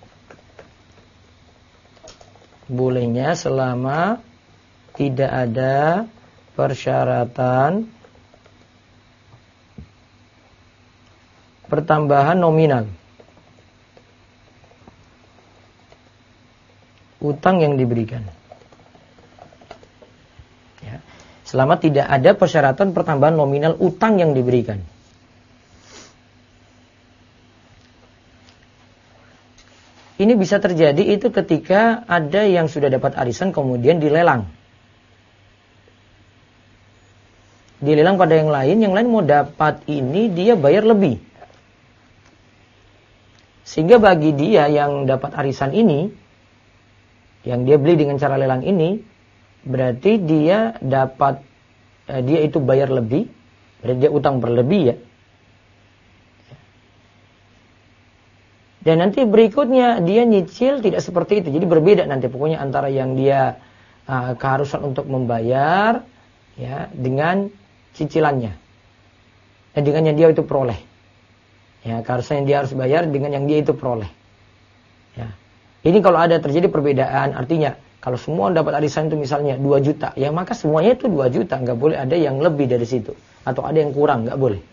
bolehnya selama tidak ada persyaratan pertambahan nominal utang yang diberikan. Ya. Selama tidak ada persyaratan pertambahan nominal utang yang diberikan. Ini bisa terjadi itu ketika ada yang sudah dapat arisan kemudian dilelang. Dilelang pada yang lain mau dapat ini dia bayar lebih. Sehingga bagi dia yang dapat arisan ini, yang dia beli dengan cara lelang ini, berarti dia dapat, dia itu bayar lebih, berarti dia utang berlebih ya. Dan nanti berikutnya dia nyicil tidak seperti itu, jadi berbeda nanti pokoknya antara yang dia keharusan untuk membayar ya dengan cicilannya, dengan yang dia itu peroleh. Ya, keharusan yang dia harus bayar dengan yang dia itu peroleh. Ya. Ini kalau ada terjadi perbedaan, artinya kalau semua dapat arisan itu misalnya 2 juta, ya maka semuanya itu 2 juta, nggak boleh ada yang lebih dari situ. Atau ada yang kurang, nggak boleh.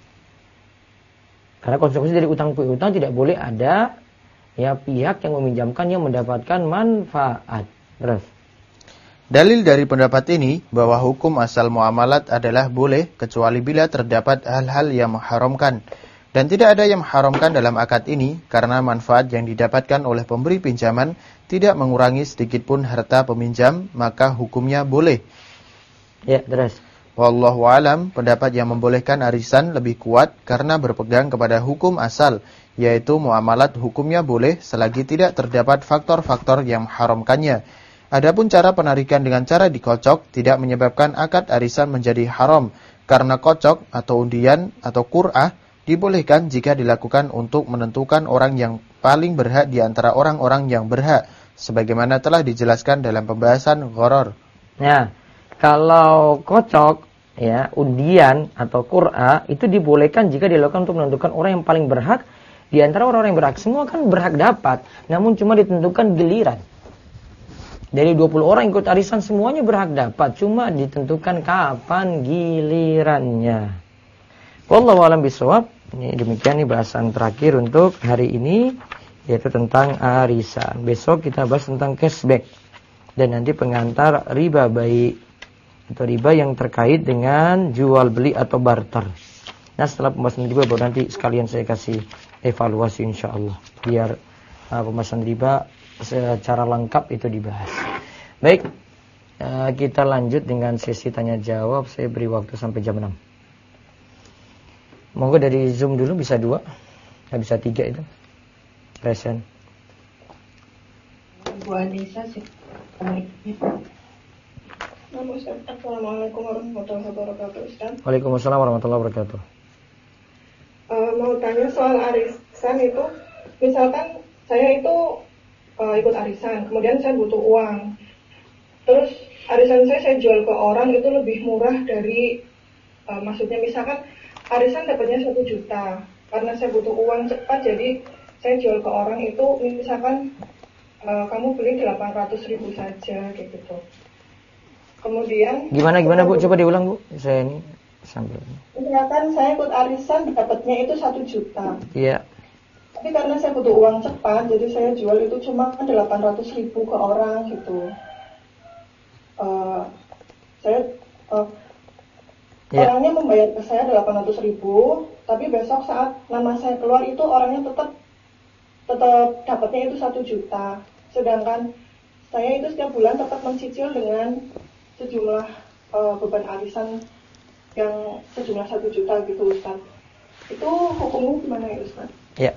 Karena konsekuensi dari utang piutang tidak boleh ada ya pihak yang meminjamkan yang mendapatkan manfaat. Terus. Dalil dari pendapat ini bahwa hukum asal muamalat adalah boleh kecuali bila terdapat hal-hal yang mengharamkan. Dan tidak ada yang mengharamkan dalam akad ini karena manfaat yang didapatkan oleh pemberi pinjaman tidak mengurangi sedikitpun harta peminjam, maka hukumnya boleh. Ya, terus. Wallahu alam, pendapat yang membolehkan arisan lebih kuat karena berpegang kepada hukum asal, yaitu muamalat hukumnya boleh selagi tidak terdapat faktor-faktor yang mengharamkannya. Adapun cara penarikan dengan cara dikocok tidak menyebabkan akad arisan menjadi haram, karena kocok atau undian atau qur'ah dibolehkan jika dilakukan untuk menentukan orang yang paling berhak di antara orang-orang yang berhak, sebagaimana telah dijelaskan dalam pembahasan gharar. Nah, kalau kocok, ya, undian atau qur'ah itu dibolehkan jika dilakukan untuk menentukan orang yang paling berhak di antara orang-orang yang berhak. Semua kan berhak dapat, namun cuma ditentukan giliran. Dari 20 orang ikut arisan semuanya berhak dapat, cuma ditentukan kapan gilirannya. Wallahu a'lam bishawab. Ini demikian nih bahasan terakhir untuk hari ini, yaitu tentang arisan. Besok kita bahas tentang cashback dan nanti pengantar riba baik atau riba yang terkait dengan jual beli atau barter. Nah, setelah pembahasan riba baru nanti sekalian saya kasih evaluasi insyaallah. biar pembahasan riba secara lengkap itu dibahas. Baik, kita lanjut dengan sesi tanya jawab. Saya beri waktu sampai jam 6. Monggo dari Zoom dulu, bisa 2, nggak bisa 3 itu. Resen. Bu Anissa sih. Assalamualaikum warahmatullahi wabarakatuh, Ustaz. Waalaikumsalam warahmatullahi wabarakatuh. Mau tanya soal arisan itu, misalkan saya itu ikut arisan, kemudian saya butuh uang. Terus arisan saya jual ke orang itu lebih murah dari, maksudnya misalkan arisan dapatnya 1 juta, karena saya butuh uang cepat, jadi saya jual ke orang itu misalkan kamu beli 800.000 saja, kayak gitu. Kemudian Gimana Bu? Coba diulang, Bu. Saya ini sambil. misalkan saya ikut arisan dapatnya itu 1 juta. Iya. Tapi karena saya butuh uang cepat, jadi saya jual itu cuma 800.000 ke orang gitu. Orangnya membayar ke saya 800.000, tapi besok saat nama saya keluar itu orangnya tetap dapatnya itu 1 juta. Sedangkan saya itu setiap bulan tetap mencicil dengan sejumlah beban arisan yang sejumlah 1 juta gitu, Ustaz. Itu hukumnya gimana ya, Ustaz? Ya.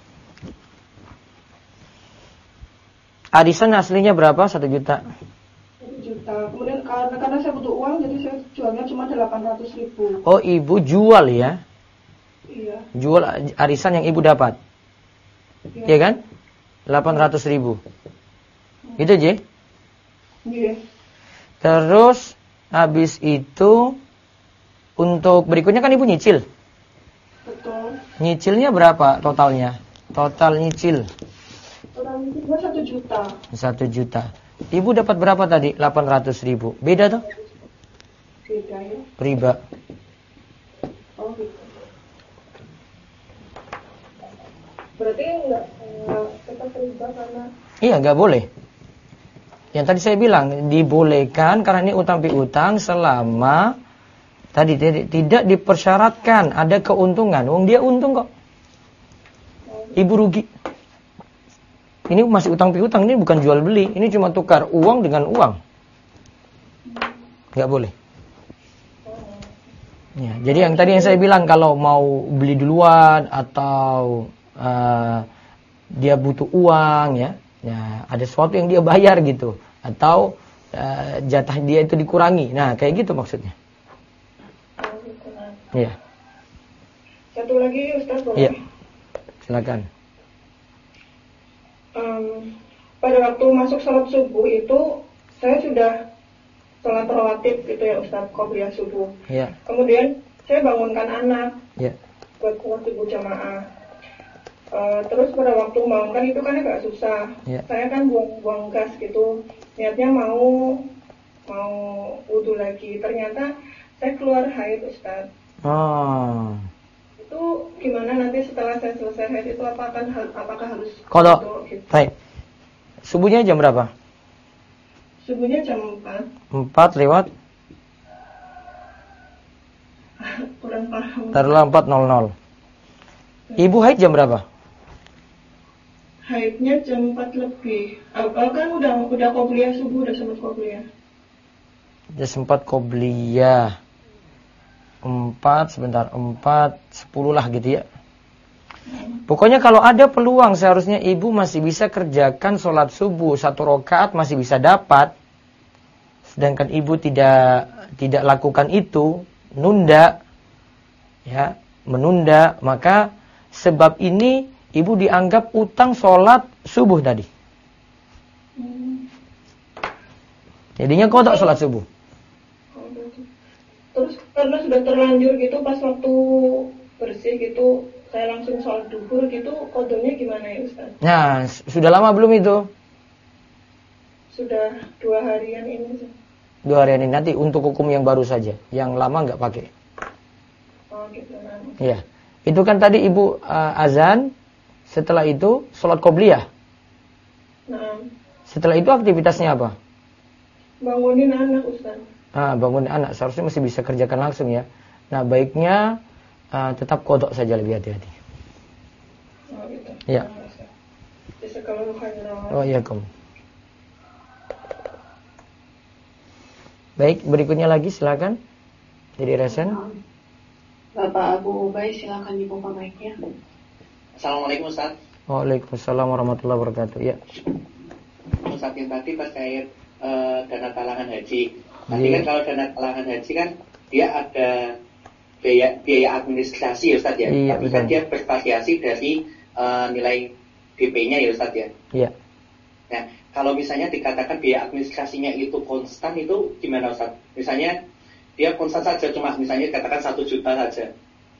Arisan aslinya berapa? 1 juta. 1 juta. Kemudian karena saya butuh uang, jadi saya jualnya cuma 800.000. Oh, ibu jual ya? Iya. Jual arisan yang ibu dapat. Iya kan? 800.000. Gitu aja. Iya. Terus habis itu untuk berikutnya kan ibu nyicil. Betul. Nyicilnya berapa totalnya? Total nyicil Total nyicilnya 1 juta. 1 juta. Ibu dapat berapa tadi? 800.000. Beda tuh? Beda ya. Riba. Oh gitu. Berarti enggak tetap riba karena Iya, nggak boleh. Yang tadi saya bilang dibolehkan karena ini utang piutang selama tadi tidak dipersyaratkan ada keuntungan. Wong dia untung kok. Ibu rugi. Ini masih utang piutang, ini bukan jual beli. Ini cuma tukar uang dengan uang. Nggak boleh. Ya, jadi yang tadi yang saya bilang kalau mau beli duluan atau dia butuh uang ya ada sesuatu yang dia bayar gitu atau jatah dia itu dikurangi. Nah, kayak gitu maksudnya. Iya. Satu lagi Ustaz boleh? Iya. Silakan. Pada waktu masuk sholat subuh itu saya sudah sholat rawatib gitu ya Ustaz, qobliyah subuh. Iya. Kemudian saya bangunkan anak buat sholat subuh jamaah. Terus pada waktu bangunkan itu kan agak susah. Saya kan buang gas gitu. Niatnya mau wudu lagi. Ternyata saya keluar haid Ustaz. Oh. Itu gimana nanti setelah saya selesai haid itu apakah harus Qadha? Gitu? Baik. Subuhnya jam berapa? Subuhnya jam 4. 4 lewat Kurang paham. taruhlah 4.00. Ibu haid jam berapa? Haidnya jam 4 lebih. Kan udah qobliyah subuh, udah sempat qobliyah. Udah sempat qobliyah. 4:10 lah gitu ya. Pokoknya kalau ada peluang seharusnya ibu masih bisa kerjakan sholat subuh 1 rakaat masih bisa dapat. Sedangkan ibu tidak lakukan itu, menunda, maka sebab ini ibu dianggap utang sholat subuh tadi. Jadinya qadha sholat subuh. Terus karena sudah terlanjur gitu pas waktu bersih gitu saya langsung sholat duhur gitu, qadhanya gimana ya Ustaz? Nah, sudah lama belum itu? Sudah 2 harian ini. 2 harian ini nanti untuk hukum yang baru saja, yang lama nggak pakai. Oh gitu kan. Iya. Itu kan tadi ibu azan, setelah itu sholat qobliyah. Nah. Setelah itu aktivitasnya apa? Bangunin anak Ustaz. Bangunin anak, seharusnya masih bisa kerjakan langsung ya. Nah, baiknya tetap qadha saja, lebih hati-hati. Oh gitu. Iya. Jazakallahu khairan. Oh iya, Kom. Baik, berikutnya lagi silakan. Jadi Resen. Bapak Abu Ubay, silakan dibuka mic-nya. Assalamualaikum Ustaz. Waalaikumsalam warahmatullahi wabarakatuh. Ya. Ustaz, yang tadi terkait dana talangan haji. Tadi Iya. kan kalau dana talangan haji kan dia ada biaya administrasi ya Ustaz ya. Iya, Tapi kan betul. dia bervariasi dari nilai DP-nya ya Ustaz ya. Iya. Nah, kalau misalnya dikatakan biaya administrasinya itu konstan, itu gimana Ustaz? Misalnya dia konstan saja, cuma misalnya dikatakan 1 juta saja.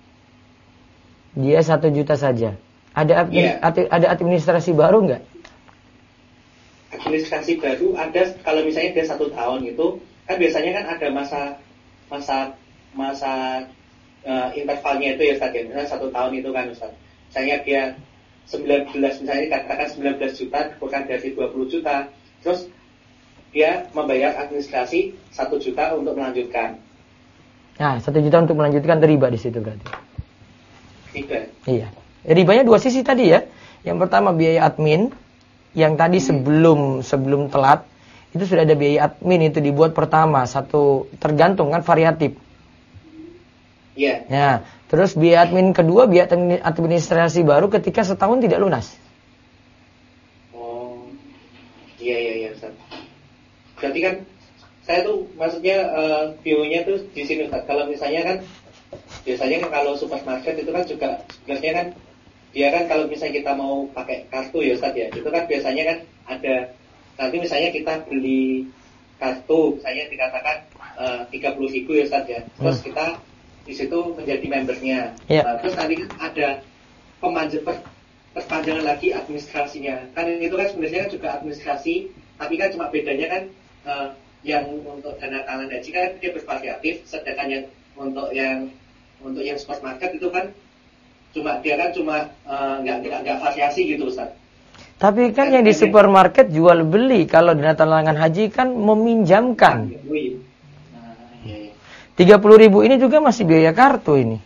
Dia 1 juta saja. Ada Iya. ada administrasi baru nggak? Administrasi baru ada kalau misalnya dia 1 tahun itu kan biasanya kan ada masa intervalnya itu ya Ustaz ya. Misalnya 1 tahun itu kan Ustaz. Misalnya dia 19, misalnya dikatakan 19 juta bukan dari 20 juta. Terus dia membayar administrasi 1 juta untuk melanjutkan. Nah, 1 juta untuk melanjutkan riba di situ berarti. Tidak. Iya. Ribanya 2 sisi tadi ya. Yang pertama biaya admin, yang tadi sebelum telat itu sudah ada biaya admin, itu dibuat pertama satu, tergantung kan variatif. Iya. Nah, terus biaya admin kedua, biaya administrasi baru ketika setahun tidak lunas. Oh. Iya Ustaz. Berarti kan saya tuh maksudnya view-nya tuh di sini Ustaz. Kalau misalnya kan biasanya kan kalau supermarket itu kan juga sebenarnya kan dia kan kalau misalnya kita mau pakai kartu ya Ustaz ya, itu kan biasanya kan ada nanti misalnya kita beli kartu misalnya dikatakan 30.000 ya Ustaz ya. Terus kita di situ menjadi membernya. Iya. Nah, terus nanti kan ada perpanjangan lagi administrasinya. Kan itu kan sebenarnya kan juga administrasi, tapi kan cuma bedanya kan yang untuk dana talangan haji kan dia bervariatif, sedangkan yang untuk yang supermarket itu kan cuma nggak variasi gitu Ustaz. Tapi kan yang di supermarket jual beli, kalau dana talangan haji kan meminjamkan. Nah, iya. 30.000 ini juga masih biaya kartu ini.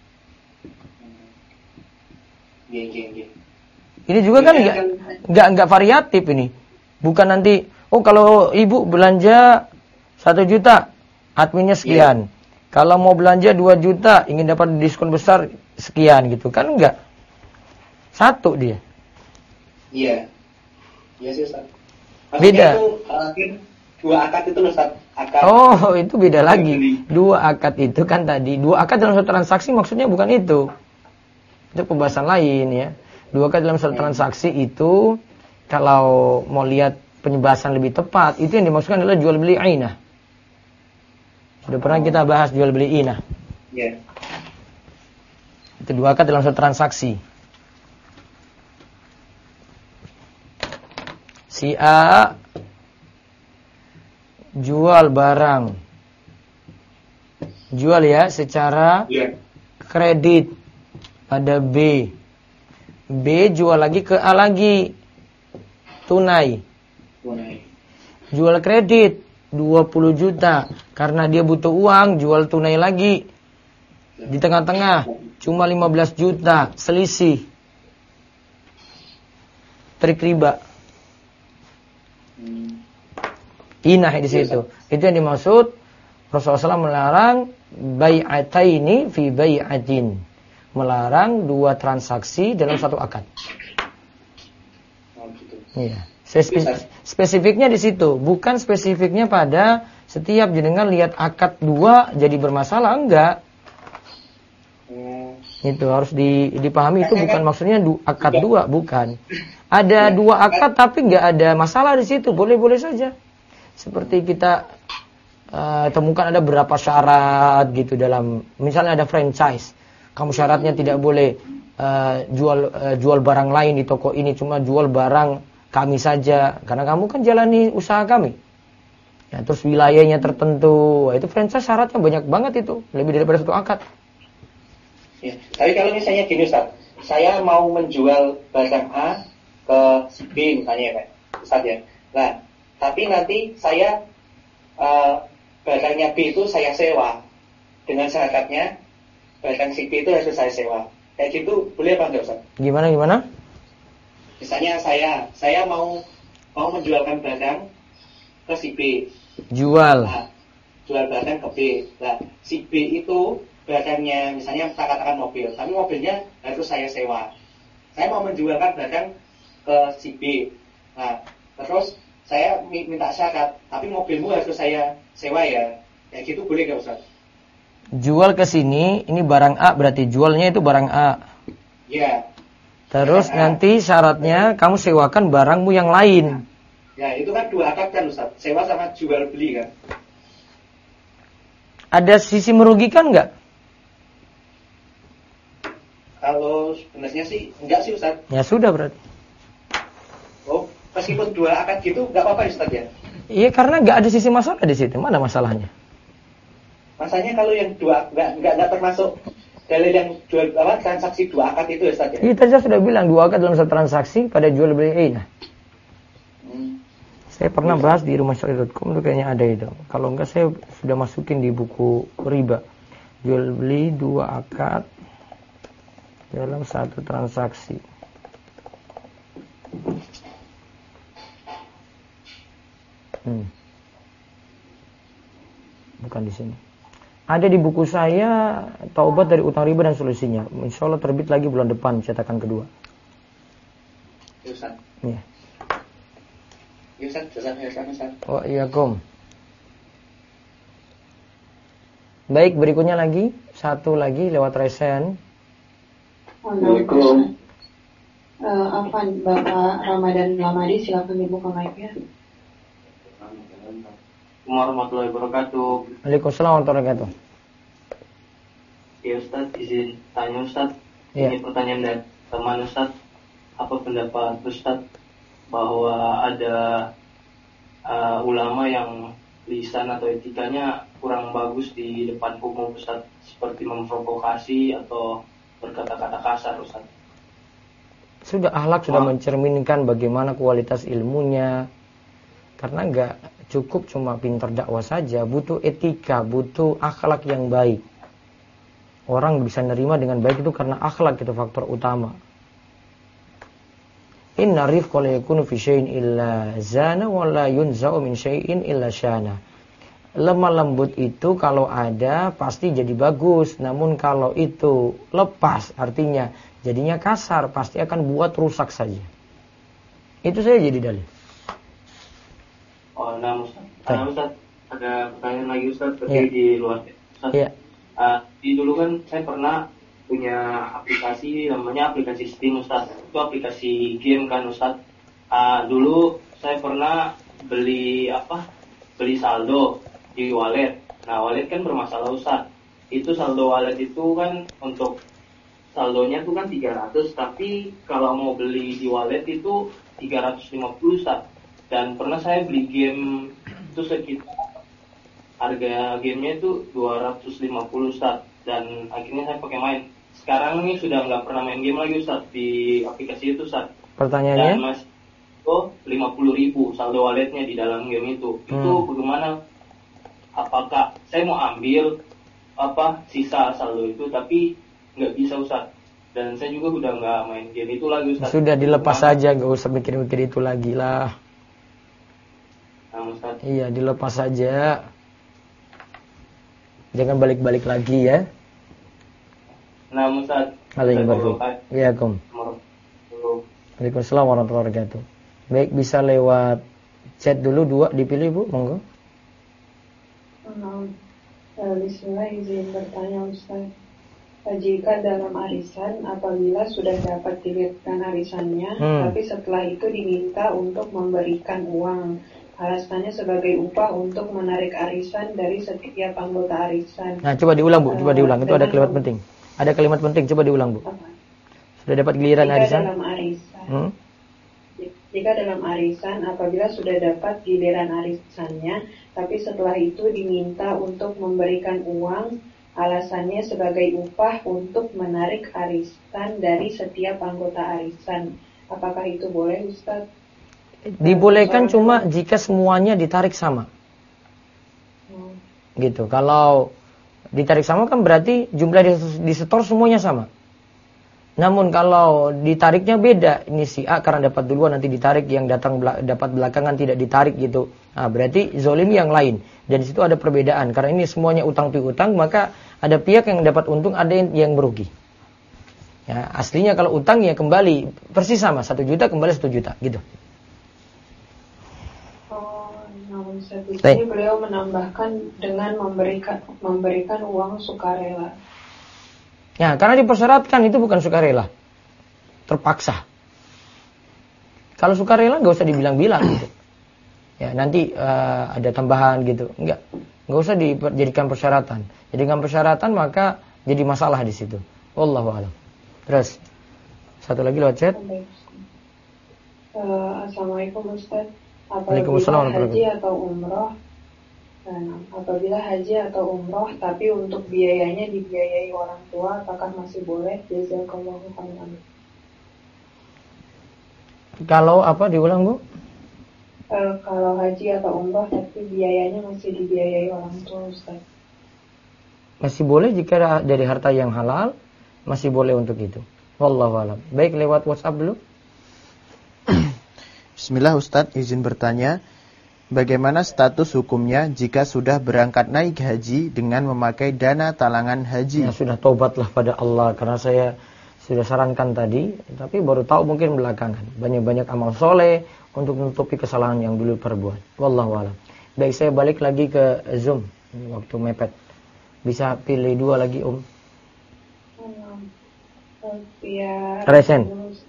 Iya. Ini juga kan nggak variatif ini. Bukan nanti, oh kalau ibu belanja 1 juta, adminnya sekian. Kalau mau belanja 2 juta, ingin dapat diskon besar sekian gitu kan, enggak. Satu dia. Iya. Iya sih Ustaz. Beda. Itu 2 akad itu Ustaz. Akad. Oh, itu beda lagi. 2 akad itu kan tadi. 2 akad dalam suatu transaksi maksudnya bukan itu. Itu pembahasan lain ya. 2 akad dalam suatu transaksi itu, kalau mau lihat penjelasan lebih tepat, itu yang dimaksudkan adalah jual beli ainah. Sudah pernah kita bahas jual beli inah. Iya. Itu 2 akad dalam suatu transaksi. Si A jual barang. Jual ya secara kredit pada B. B jual lagi ke A lagi. Tunai. Jual kredit 20 juta. Karena dia butuh uang, jual tunai lagi. Di tengah-tengah cuma 15 juta, selisih. Trik riba. Inah di situ. Itu yang dimaksud Rasulullah SAW melarang bai'ataini fi bai'atin. Melarang 2 transaksi dalam 1 akad. Iya. Spesifiknya di situ, bukan spesifiknya pada setiap jenengan lihat akad 2 jadi bermasalah, enggak. Itu harus dipahami, itu bukan maksudnya akad 2, bukan. Ada 2 akad tapi enggak ada masalah di situ, boleh-boleh saja. Seperti kita temukan ada berapa syarat gitu dalam, misalnya ada franchise. Kamu syaratnya tidak boleh jual barang lain di toko ini, cuma jual barang kami saja, karena kamu kan jalani usaha kami. Ya, terus wilayahnya tertentu, itu franchise syaratnya banyak banget itu, lebih daripada 1 akad. Ya, tapi kalau misalnya gini Ustaz, saya mau menjual barang A ke si B misalnya kan, Ustaz ya. Nah, tapi nanti saya barangnya B itu saya sewa dengan syaratnya barang si B itu harus saya sewa. Kayak gitu boleh apa enggak Ustaz? Gimana? Misalnya saya mau menjualkan barang ke si B. Jual. Nah, jual barang ke B. Nah, si B itu barangnya, misalnya saya katakan mobil, tapi mobilnya harus saya sewa. Saya mau menjualkan barang ke si B. Nah, terus saya minta syarat, tapi mobilmu harus saya sewa ya. Ya gitu boleh nggak Ustaz? Jual ke sini, ini barang A, berarti jualnya itu barang A. Ya. Terus nanti syaratnya kamu sewakan barangmu yang lain. Ya, itu kan dua akad kan Ustaz. Sewa sama jual beli kan. Ada sisi merugikan nggak? Kalau sebenarnya sih enggak sih Ustaz. Ya sudah berarti. Oh, meskipun dua akad gitu enggak apa-apa Ustaz ya? Iya, karena nggak ada sisi masalah di situ. Mana masalahnya? Masanya kalau yang dua enggak termasuk dalil yang jual transaksi dua akad itu Ustaz ya? Iya, tadi saya sudah bilang dua akad dalam satu transaksi pada jual beli. Nah, saya pernah bahas di rumahsyari.com itu kayaknya ada itu. Kalau enggak saya sudah masukin di buku riba. Jual beli dua akad dalam satu transaksi. Bukan di sini. Ada di buku saya Taubat dari Utang Riba dan Solusinya. Insya Allah terbit lagi bulan depan cetakan kedua. Ya Ustaz. Iya. Ya Ustaz, Ustaz. Oh iya Kom. Baik, berikutnya lagi. Satu lagi lewat resen. Assalamualaikum. Afan, Bapak Ramadan Lamadi, silakan dibuka mic-nya. Warahmatullahi wabarakatuh. Waalaikumsalam warahmatullahi wabarakatuh. Ya Ustaz, izin tanya Ustaz. Ya. Ini pertanyaan dari teman Ustaz. Apa pendapat Ustaz bahwa ada ulama yang lisan atau etikanya kurang bagus di depan umum Ustaz, seperti memprovokasi atau berkata-kata kasar Ustaz? Sudah akhlak sudah mencerminkan bagaimana kualitas ilmunya. Karena enggak cukup cuma pintar dakwah saja, butuh etika, butuh akhlak yang baik. Orang bisa nerima dengan baik itu karena akhlak itu faktor utama. Inna rifqa la yakunu fi syai'in illa zana wa la yunza'u min syai'in illa syana. Lemah lembut itu kalau ada pasti jadi bagus, namun kalau itu lepas artinya jadinya kasar, pasti akan buat rusak saja. Itu saya jadi dalil. Oh, nah Ustaz. Ustaz, ada pertanyaan lagi Ustaz, tapi Ya. di luar Ustaz. Ya. Di dulu kan saya pernah punya aplikasi namanya aplikasi Steam Ustaz. Itu aplikasi game kan Ustaz. Dulu saya pernah beli saldo di wallet. Nah, wallet kan bermasalah Ustaz. Itu saldo wallet itu kan untuk saldonya itu kan 300, tapi kalau mau beli di wallet itu 350 Ustaz. Dan pernah saya beli game itu sekitar harga gamenya itu 250 Ustaz. Dan akhirnya saya pakai main. Sekarang ini sudah nggak pernah main game lagi Ustaz di aplikasi itu Ustaz. Pertanyaannya? Dan Mas itu 50.000 saldo walletnya di dalam game itu. Itu bagaimana? Apakah saya mau ambil sisa saldo itu tapi nggak bisa Ustaz. Dan saya juga udah nggak main game itu lagi Ustaz. Sudah dilepas saja, nggak usah mikir-mikir itu lagi lah. Nah, Ustaz. Iya, dilepas saja. Jangan balik-balik lagi ya. Nah, Ustaz. Iya, Kom. Waalaikumsalam warahmatullahi wabarakatuh. Baik, bisa lewat chat dulu 2 dipilih Bu, monggo. Bismillah, izin bertanya Ustaz. Jika dalam arisan apabila sudah dapat dilihatkan arisannya, tapi setelah itu diminta untuk memberikan uang, alasannya sebagai upah untuk menarik arisan dari setiap anggota arisan. Nah, coba diulang Bu, coba diulang. Itu ada kalimat penting. Ada kalimat penting, coba diulang Bu. Sudah dapat giliran arisan? Jika dalam arisan apabila sudah dapat giliran arisannya, tapi setelah itu diminta untuk memberikan uang, alasannya sebagai upah untuk menarik arisan dari setiap anggota arisan. Apakah itu boleh Ustaz? Dibolehkan cuma jika semuanya ditarik sama. Gitu. Kalau ditarik sama kan berarti jumlah disetor semuanya sama. Namun kalau ditariknya beda, ini si A karena dapat duluan nanti ditarik, yang datang dapat belakangan tidak ditarik gitu. Nah, berarti zolimi yang lain. Dan di situ ada perbedaan. Karena ini semuanya utang piutang, maka ada pihak yang dapat untung, ada yang merugi. Ya, aslinya kalau utang ya kembali persis sama, 1 juta kembali 1 juta gitu. Namun ini beliau menambahkan dengan memberikan uang sukarela. Ya, karena dipersyaratkan itu bukan sukarela, terpaksa. Kalau sukarela nggak usah dibilang-bilang gitu. Ya, nanti ada tambahan gitu, nggak usah dijadikan persyaratan. Jadikan persyaratan maka jadi masalah di situ. Wallahu a'lam. Terus satu lagi lewat chat. Assalamualaikum Ustaz. Waalaikumsalam. Apabila haji atau umroh tapi untuk biayanya dibiayai orang tua, apakah masih boleh? Jazakallahu khairan. Kalau apa diulang Bu? Kalau haji atau umroh tapi biayanya masih dibiayai orang tua, Ustaz. Masih boleh jika dari harta yang halal, masih boleh untuk itu. Wallahu a'lam. Baik, lewat WhatsApp dulu. Bismillah Ustadz, izin bertanya, bagaimana status hukumnya jika sudah berangkat naik haji dengan memakai dana talangan haji? Ya, sudah taubatlah pada Allah, karena saya sudah sarankan tadi, tapi baru tahu mungkin belakangan. Banyak-banyak amal soleh untuk menutupi kesalahan yang dulu perbuat. Wallahu a'lam. Baik, saya balik lagi ke Zoom. Waktu mepet. Bisa pilih 2 lagi Resen.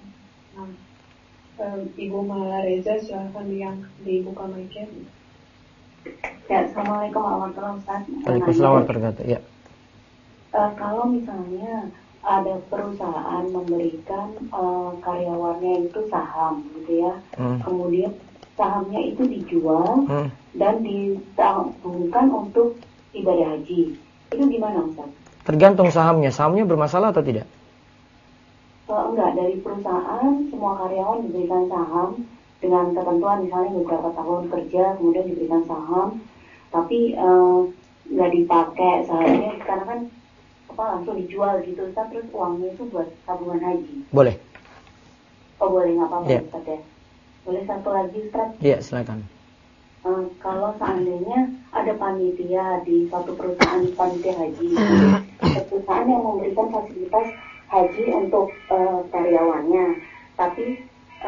Ibu Mala Reza, silahkan dibuka mic-nya. Ya, Assalamualaikum warahmatullahi wabarakatuh. Waalaikumsalam warahmatullahi wabarakatuh. Ya. Kalau misalnya ada perusahaan memberikan karyawannya itu saham, gitu ya, kemudian sahamnya itu dijual dan ditabungkan untuk ibadah haji, itu gimana Ustaz? Tergantung sahamnya bermasalah atau tidak? Enggak, dari perusahaan semua karyawan diberikan saham dengan ketentuan misalnya beberapa tahun kerja kemudian diberikan saham, tapi nggak dipakai sahamnya karena kan langsung dijual gitu Ustaz, terus uangnya itu buat tabungan haji. Boleh. Oh boleh, nggak apa-apa ya. Ustaz ya. Boleh satu lagi Ustaz? Iya, silakan. Kalau seandainya ada panitia di suatu perusahaan panitia haji, perusahaan yang memberikan fasilitas haji untuk karyawannya, tapi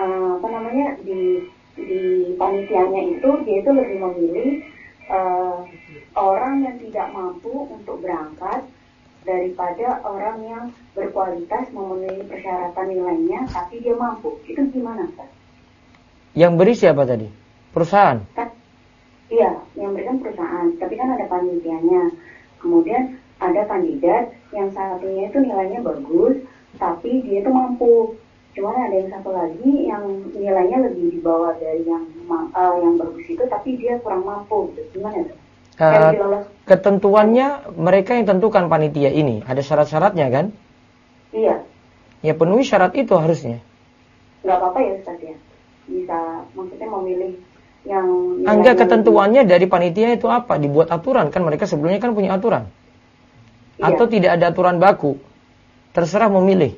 di panitianya itu dia itu lebih memilih orang yang tidak mampu untuk berangkat daripada orang yang berkualitas memenuhi persyaratan nilainya tapi dia mampu. Itu gimana Pak? Yang beri siapa tadi? Perusahaan? Iya, yang berikan perusahaan, tapi kan ada panitianya. Kemudian ada kandidat yang satunya itu nilainya bagus, tapi dia itu mampu. Cuman ada yang satu lagi yang nilainya lebih di bawah dari yang bagus itu, tapi dia kurang mampu. Gimana tuh? Ketentuannya mereka yang tentukan panitia ini. Ada syarat-syaratnya kan? Iya. Ya penuhi syarat itu harusnya. Nggak apa-apa ya Ustaz ya? Bisa, maksudnya memilih yang... Enggak, ketentuannya dari panitia itu apa? Dibuat aturan, kan mereka sebelumnya kan punya aturan. Iya. Atau tidak ada aturan baku. Terserah memilih.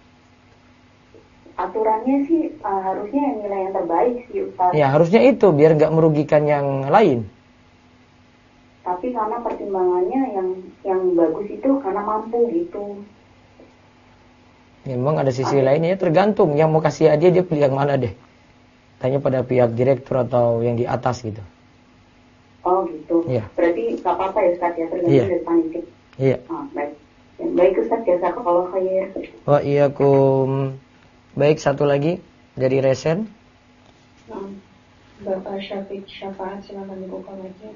Aturannya sih harusnya yang nilai yang terbaik sih Ustaz. Ya harusnya itu, biar nggak merugikan yang lain. Tapi karena pertimbangannya yang bagus itu karena mampu gitu. Ya, memang ada sisi lainnya, tergantung. Yang mau kasih hadiah dia pilih yang mana deh. Tanya pada pihak direktur atau yang di atas gitu. Oh gitu. Ya. Berarti nggak apa-apa ya Ustaz ya, tergantung dari panitia. Iya. Baik. Baik Ustaz, jazakallahu khair. Waalaikumsalam. Baik, satu lagi dari Resen. Bapak Syafiq Syafaat, silakan dibuka mic-nya.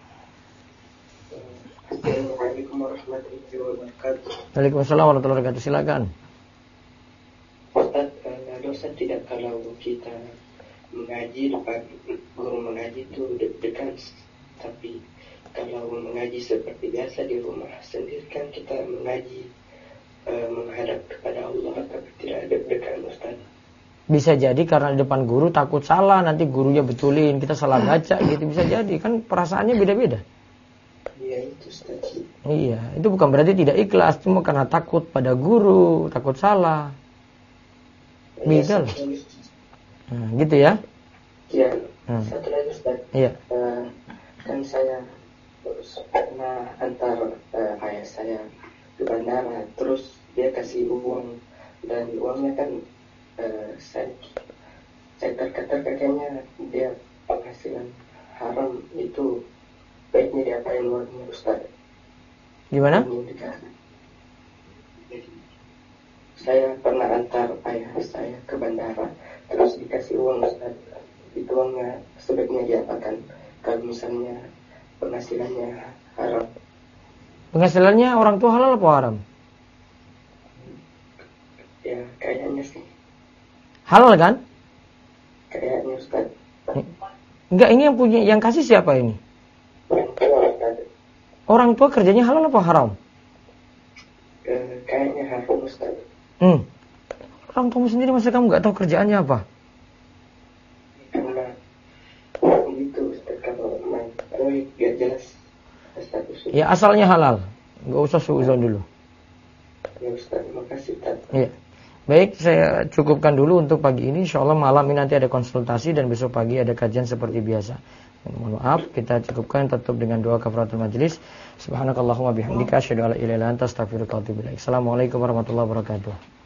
Assalamualaikum warahmatullahi wabarakatuh. Waalaikumsalam warahmatullahi wabarakatuh. Silakan. Ustaz, dosa tidak kalau kita mengaji depan guru mengaji itu deg-degan, tapi kalau mengaji seperti biasa di rumah sendiri kan kita mengaji menghadap kepada Allah, tapi tidak deg-degan Ustaz. Bisa jadi karena di depan guru takut salah, nanti gurunya betulin, kita salah baca gitu, bisa jadi kan perasaannya beda-beda. Iya itu Ustaz. Iya, itu bukan berarti tidak ikhlas, cuma karena takut pada guru, takut salah. Beda loh. Nah, gitu ya? Iya. Satu lagi Ustaz. Iya. Kan saya pernah antar ayah saya ke bandara, terus dia kasih uang, dan uangnya kan saya kayaknya dia penghasilan haram. Itu baiknya diapain uangnya Ustaz? Gimana? Saya pernah antar ayah saya ke bandara, terus dikasih uang Ustaz. Itu uangnya sebaiknya diapakan kalau misalnya penghasilannya haram? Penghasilannya orang tua halal apa haram? Ya kayaknya sih Halal kan? kayaknya Ustaz. Enggak, ini yang kasih siapa ini? Orang tua Ustaz. Orang tua kerjanya halal apa haram? Kayaknya haram Ustaz. Orang tua sendiri, masa kamu nggak tahu kerjaannya apa? Karena gitu Ustaz, kalau main gak jelas Ustaz. Ya asalnya halal, nggak usah suuzon dulu. Ya Ustaz, makasih Ustaz. Iya. Baik, saya cukupkan dulu untuk pagi ini. Insyaallah malam ini nanti ada konsultasi dan besok pagi ada kajian seperti biasa. Mohon maaf, kita cukupkan tutup dengan doa kafaratul majelis. Subhanakallahumma bihamdika asyhadu an la ilaha illa anta astaghfiruka wa atubu ilaik. Assalamualaikum warahmatullahi wabarakatuh.